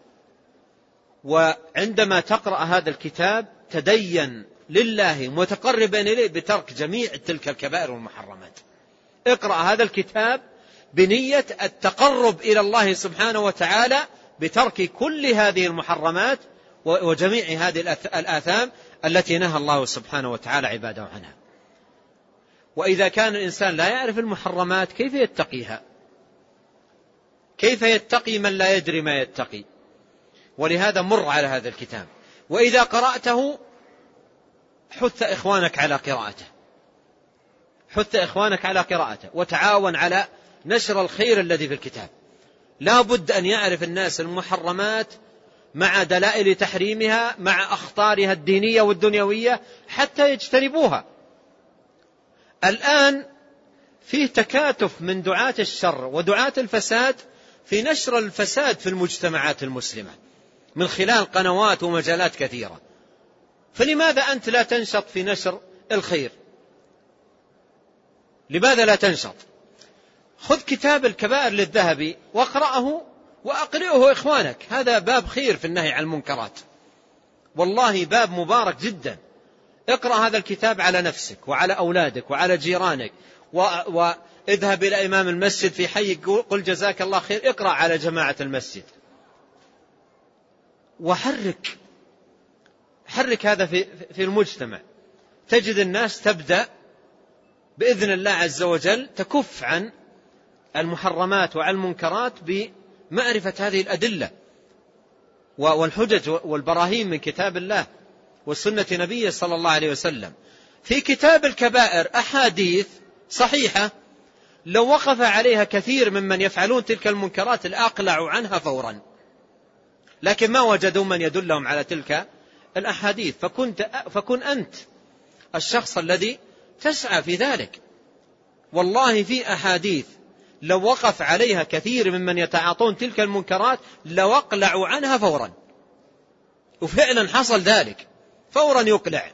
Speaker 2: وعندما تقرأ هذا الكتاب تدين لله متقربا إليه بترك جميع تلك الكبائر والمحرمات. اقرأ هذا الكتاب بنية التقرب إلى الله سبحانه وتعالى بترك كل هذه المحرمات وجميع هذه الآثام التي نهى الله سبحانه وتعالى عباده عنها. وإذا كان الإنسان لا يعرف المحرمات كيف يتقيها؟ كيف يتقي من لا يدري ما يتقي؟ ولهذا مر على هذا الكتاب، وإذا قرأته حث إخوانك على قراءته، حث إخوانك على قراءته، وتعاون على نشر الخير الذي في الكتاب. لا بد أن يعرف الناس المحرمات مع دلائل تحريمها، مع أخطارها الدينية والدنيوية حتى يجتنبوها. الآن فيه تكاتف من دعاة الشر ودعاة الفساد في نشر الفساد في المجتمعات المسلمة، من خلال قنوات ومجالات كثيرة. فلماذا أنت لا تنشط في نشر الخير؟ لماذا لا تنشط؟ خذ كتاب الكبائر للذهبي واقرأه وأقرئه إخوانك، هذا باب خير في النهي عن المنكرات، والله باب مبارك جدا. اقرأ هذا الكتاب على نفسك وعلى أولادك وعلى جيرانك، واذهب إلى إمام المسجد في حي قل جزاك الله خير، اقرأ على جماعة المسجد، وحرك حرك هذا في في المجتمع. تجد الناس تبدأ بإذن الله عز وجل تكف عن المحرمات وعن المنكرات بمعرفة هذه الأدلة والحجج والبراهين من كتاب الله والسنة نبيه صلى الله عليه وسلم. في كتاب الكبائر أحاديث صحيحة لو وقف عليها كثير ممن يفعلون تلك المنكرات الأقلعوا عنها فورا، لكن ما وجدوا من يدلهم على تلك الأحاديث. فكنت فكن أنت الشخص الذي تسعى في ذلك. والله في أحاديث لو وقف عليها كثير ممن يتعاطون تلك المنكرات لوقلعوا عنها فورا، وفعلا حصل ذلك، فورا يقلع.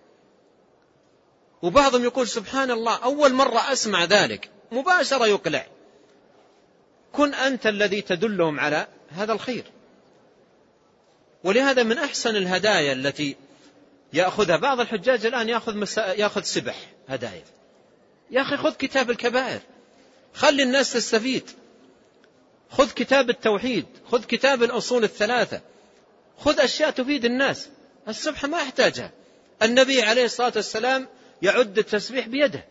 Speaker 2: وبعضهم يقول سبحان الله أول مرة أسمع ذلك، مباشرة يقلع. كن أنت الذي تدلهم على هذا الخير. ولهذا من أحسن الهدايا التي يأخذها بعض الحجاج الآن، يأخذ, مسا... يأخذ سبح هدايا. يا أخي خذ كتاب الكبائر، خلي الناس تستفيد. خذ كتاب التوحيد، خذ كتاب الأصول الثلاثة، خذ أشياء تفيد الناس. السبحة ما احتاجها. النبي عليه الصلاة والسلام يعد التسبيح بيده،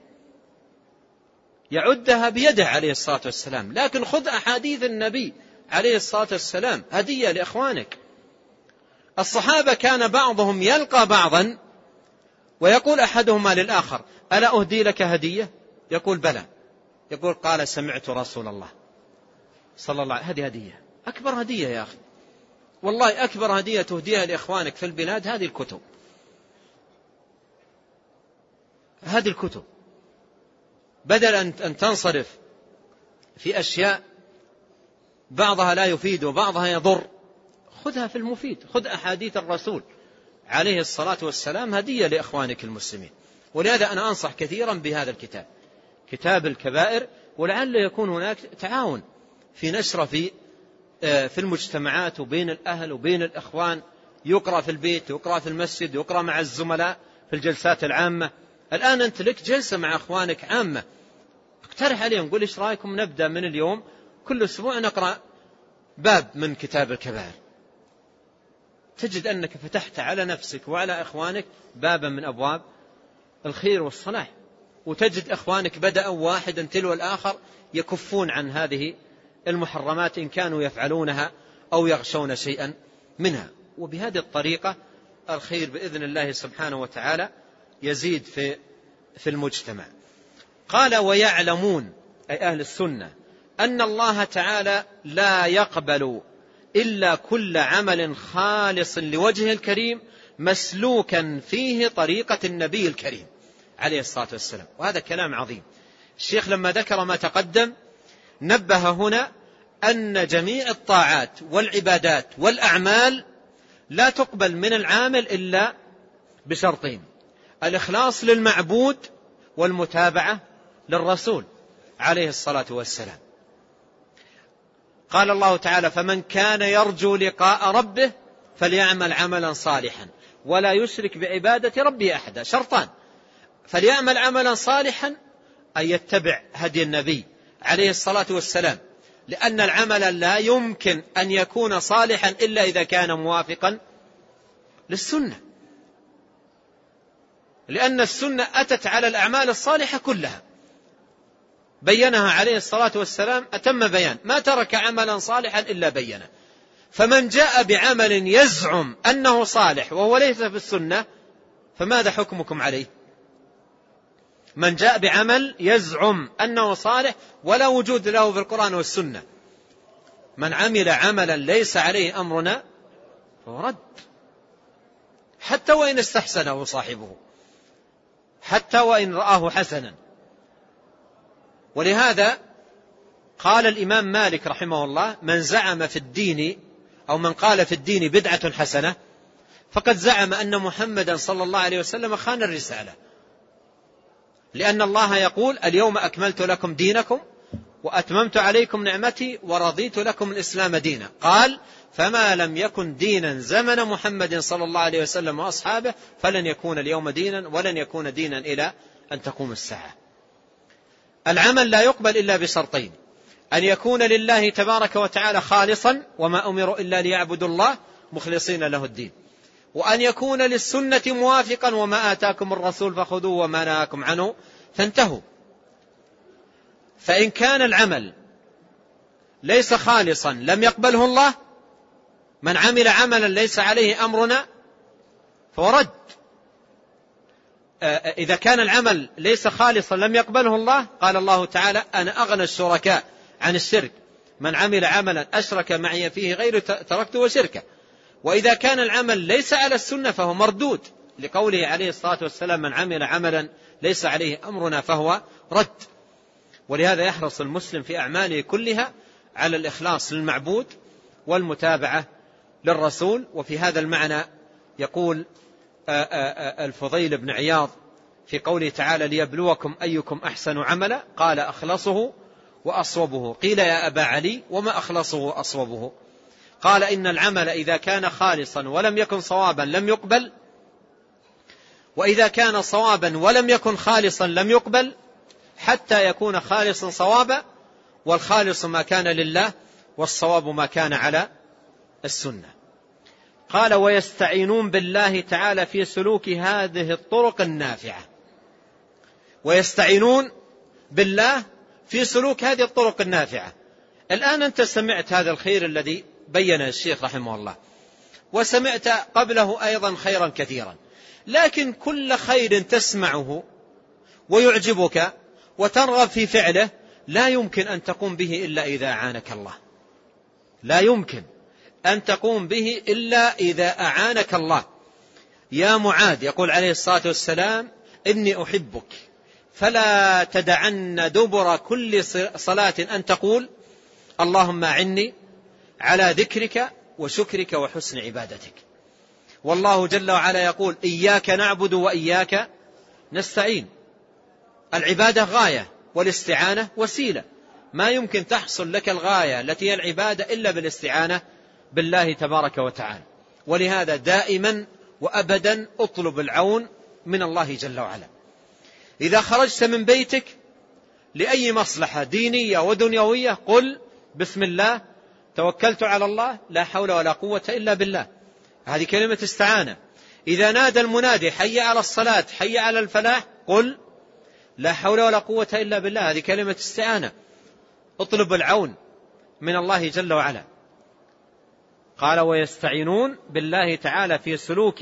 Speaker 2: يعدها بيده عليه الصلاة والسلام. لكن خذ أحاديث النبي عليه الصلاة والسلام هدية لإخوانك. الصحابة كان بعضهم يلقى بعضا ويقول أحدهما للآخر ألا أهدي لك هدية؟ يقول بلى. يقول قال سمعت رسول الله صلى الله عليه وسلم. هذه هدية، أكبر هدية يا أخي، والله أكبر هدية تهديها لإخوانك في البلاد هذه الكتب. هذه الكتب بدل أن تنصرف في أشياء بعضها لا يفيد وبعضها يضر، خذها في المفيد. خذ أحاديث الرسول عليه الصلاة والسلام هدية لإخوانك المسلمين. ولهذا أنا أنصح كثيرا بهذا الكتاب، كتاب الكبائر، ولعل يكون هناك تعاون في نشره في في المجتمعات وبين الأهل وبين الإخوان. يقرأ في البيت، يقرأ في المسجد، يقرأ مع الزملاء في الجلسات العامة. الآن أنت لك جلسة مع أخوانك عامة، اقترح عليهم، قل إيش رأيكم نبدأ من اليوم كل أسبوع نقرأ باب من كتاب الكبائر. تجد أنك فتحت على نفسك وعلى إخوانك بابا من أبواب الخير والصلاح، وتجد إخوانك بدأوا واحدا تلو الآخر يكفون عن هذه المحرمات إن كانوا يفعلونها أو يغشون شيئا منها. وبهذه الطريقة الخير بإذن الله سبحانه وتعالى يزيد في في المجتمع. قال ويعلمون أي أهل السنة أن الله تعالى لا يقبل إلا كل عمل خالص لوجهه الكريم مسلوكا فيه طريقة النبي الكريم عليه الصلاة والسلام. وهذا كلام عظيم. الشيخ لما ذكر ما تقدم نبه هنا أن جميع الطاعات والعبادات والأعمال لا تقبل من العامل إلا بشرطين: الإخلاص للمعبود والمتابعة للرسول عليه الصلاة والسلام. قال الله تعالى فمن كان يرجو لقاء ربه فليعمل عملا صالحا ولا يشرك بعبادة ربه أحدا. شرطان: فليعمل عملا صالحا أن يتبع هدي النبي عليه الصلاة والسلام، لأن العمل لا يمكن أن يكون صالحا إلا إذا كان موافقا للسنة، لأن السنة أتت على الأعمال الصالحة كلها، بينها عليه الصلاة والسلام أتم بيان، ما ترك عملا صالحا إلا بينه. فمن جاء بعمل يزعم أنه صالح وهو ليس في السنة فماذا حكمكم عليه؟ من جاء بعمل يزعم أنه صالح ولا وجود له في القرآن والسنة، من عمل عملا ليس عليه أمرنا فهو رد، حتى وإن استحسنه صاحبه، حتى وإن رآه حسنا. ولهذا قال الإمام مالك رحمه الله: من زعم في الدين أو من قال في الدين بدعة حسنة فقد زعم أن محمدا صلى الله عليه وسلم خان الرسالة، لأن الله يقول اليوم أكملت لكم دينكم وأتممت عليكم نعمتي ورضيت لكم الإسلام دينا. قال فما لم يكن دينا زمن محمد صلى الله عليه وسلم وأصحابه فلن يكون اليوم دينا ولن يكون دينا إلى أن تقوم الساعة. العمل لا يقبل إلا بشرطين: أن يكون لله تبارك وتعالى خالصا وما أمروا إلا ليعبدوا الله مخلصين له الدين، وأن يكون للسنة موافقا وما آتاكم الرسول فخذوه وما نهاكم عنه فانتهوا. فإن كان العمل ليس خالصا لم يقبله الله. من عمل عملا ليس عليه أمرنا فهو رد. إذا كان العمل ليس خالصا لم يقبله الله قال الله تعالى أنا أغنى الشركاء عن الشرك، من عمل عملا أشرك معي فيه غير تركته وشركه. وإذا كان العمل ليس على السنة فهو مردود، لقوله عليه الصلاة والسلام من عمل عملا ليس عليه أمرنا فهو رد. ولهذا يحرص المسلم في أعماله كلها على الإخلاص للمعبود والمتابعة للرسول. وفي هذا المعنى يقول الفضيل بن عياض في قوله تعالى ليبلوكم أيكم أحسن عملا قال أخلصه وأصوبه. قيل يا أبا علي وما أخلصه وأصوبه؟ قال إن العمل إذا كان خالصا ولم يكن صوابا لم يقبل، وإذا كان صوابا ولم يكن خالصا لم يقبل، حتى يكون خالصا صوابا، والخالص ما كان لله والصواب ما كان على السنة. قال ويستعينون بالله تعالى في سلوك هذه الطرق النافعة. ويستعينون بالله في سلوك هذه الطرق النافعة. الآن أنت سمعت هذا الخير الذي بيّنه الشيخ رحمه الله، وسمعت قبله أيضا خيرا كثيرا، لكن كل خير تسمعه ويعجبك وترغب في فعله لا يمكن أن تقوم به إلا إذا أعانك الله. لا يمكن أن تقوم به إلا إذا أعانك الله. يا معاذ يقول عليه الصلاة والسلام إني أحبك فلا تدعن دبر كل صلاة أن تقول اللهم أعني على ذكرك وشكرك وحسن عبادتك. والله جل وعلا يقول إياك نعبد وإياك نستعين. العبادة غاية والاستعانة وسيلة، ما يمكن تحصل لك الغاية التي هي العبادة إلا بالاستعانة بالله تبارك وتعالى. ولهذا دائما وأبدا اطلب العون من الله جل وعلا. إذا خرجت من بيتك لأي مصلحة دينية ودنيوية قل بسم الله توكلت على الله لا حول ولا قوة إلا بالله، هذه كلمة استعانة. إذا نادى المنادي حي على الصلاة حي على الفلاح قل لا حول ولا قوة إلا بالله، هذه كلمة استعانة. اطلب العون من الله جل وعلا. قال ويستعينون بالله تعالى في سلوك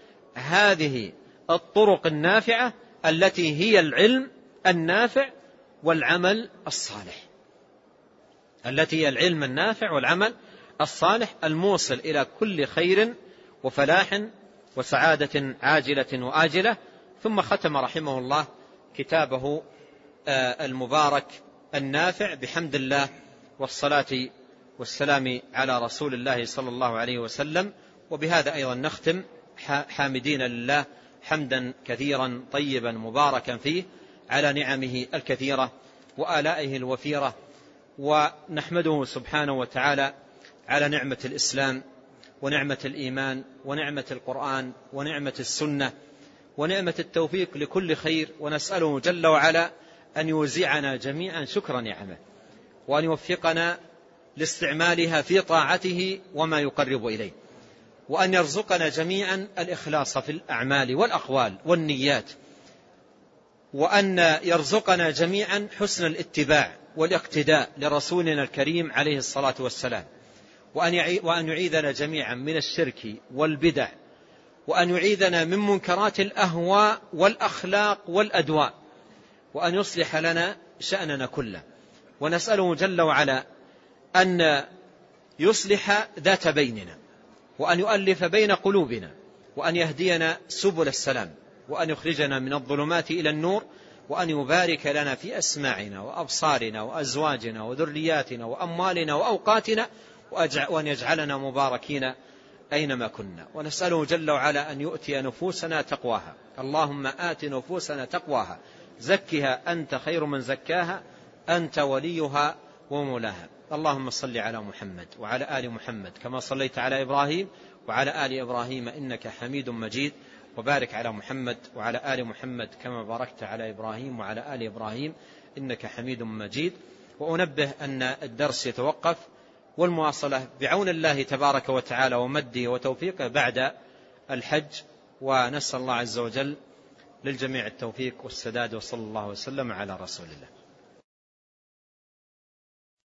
Speaker 2: هذه الطرق النافعة التي هي العلم النافع والعمل الصالح، التي هي العلم النافع والعمل الصالح الموصل إلى كل خير وفلاح وسعادة عاجلة وآجلة. ثم ختم رحمه الله كتابه المبارك النافع بحمد الله والصلاة والسلام على رسول الله صلى الله عليه وسلم. وبهذا أيضا نختم حامدين لله حمدا كثيرا طيبا مباركا فيه على نعمه الكثيرة وآلائه الوفيرة، ونحمده سبحانه وتعالى على نعمة الإسلام ونعمة الإيمان ونعمة القرآن ونعمة السنة ونعمة التوفيق لكل خير، ونسأله جل وعلا أن يوزعنا جميعا شكر نعمه، وأن يوفقنا لاستعمالها في طاعته وما يقرب إليه، وأن يرزقنا جميعا الإخلاص في الأعمال والأقوال والنيات، وأن يرزقنا جميعا حسن الاتباع والاقتداء لرسولنا الكريم عليه الصلاة والسلام، وأن يعيذنا جميعا من الشرك والبدع، وأن يعيذنا من منكرات الأهواء والأخلاق والأدواء، وأن يصلح لنا شأننا كله. ونسأله جل وعلا أن يصلح ذات بيننا، وأن يؤلف بين قلوبنا، وأن يهدينا سبل السلام، وأن يخرجنا من الظلمات إلى النور، وأن يبارك لنا في أسماعنا وأبصارنا وأزواجنا وذرياتنا وأموالنا وأوقاتنا، وأن يجعلنا مباركين أينما كنا. ونسأله جل وعلا أن يؤتي نفوسنا تقواها. اللهم آت نفوسنا تقواها زكها أنت خير من زكاها أنت وليها ومولاها. اللهم صل على محمد وعلى آل محمد كما صليت على إبراهيم وعلى آل إبراهيم إنك حميد مجيد، وبارك على محمد وعلى آل محمد كما باركت على إبراهيم وعلى آل إبراهيم إنك حميد مجيد. وأنبه أن الدرس يتوقف، والمواصلة بعون الله تبارك وتعالى ومده وتوفيقه بعد الحج، ونسأل الله عز وجل للجميع التوفيق والسداد، وصلى الله وسلم على رسول الله.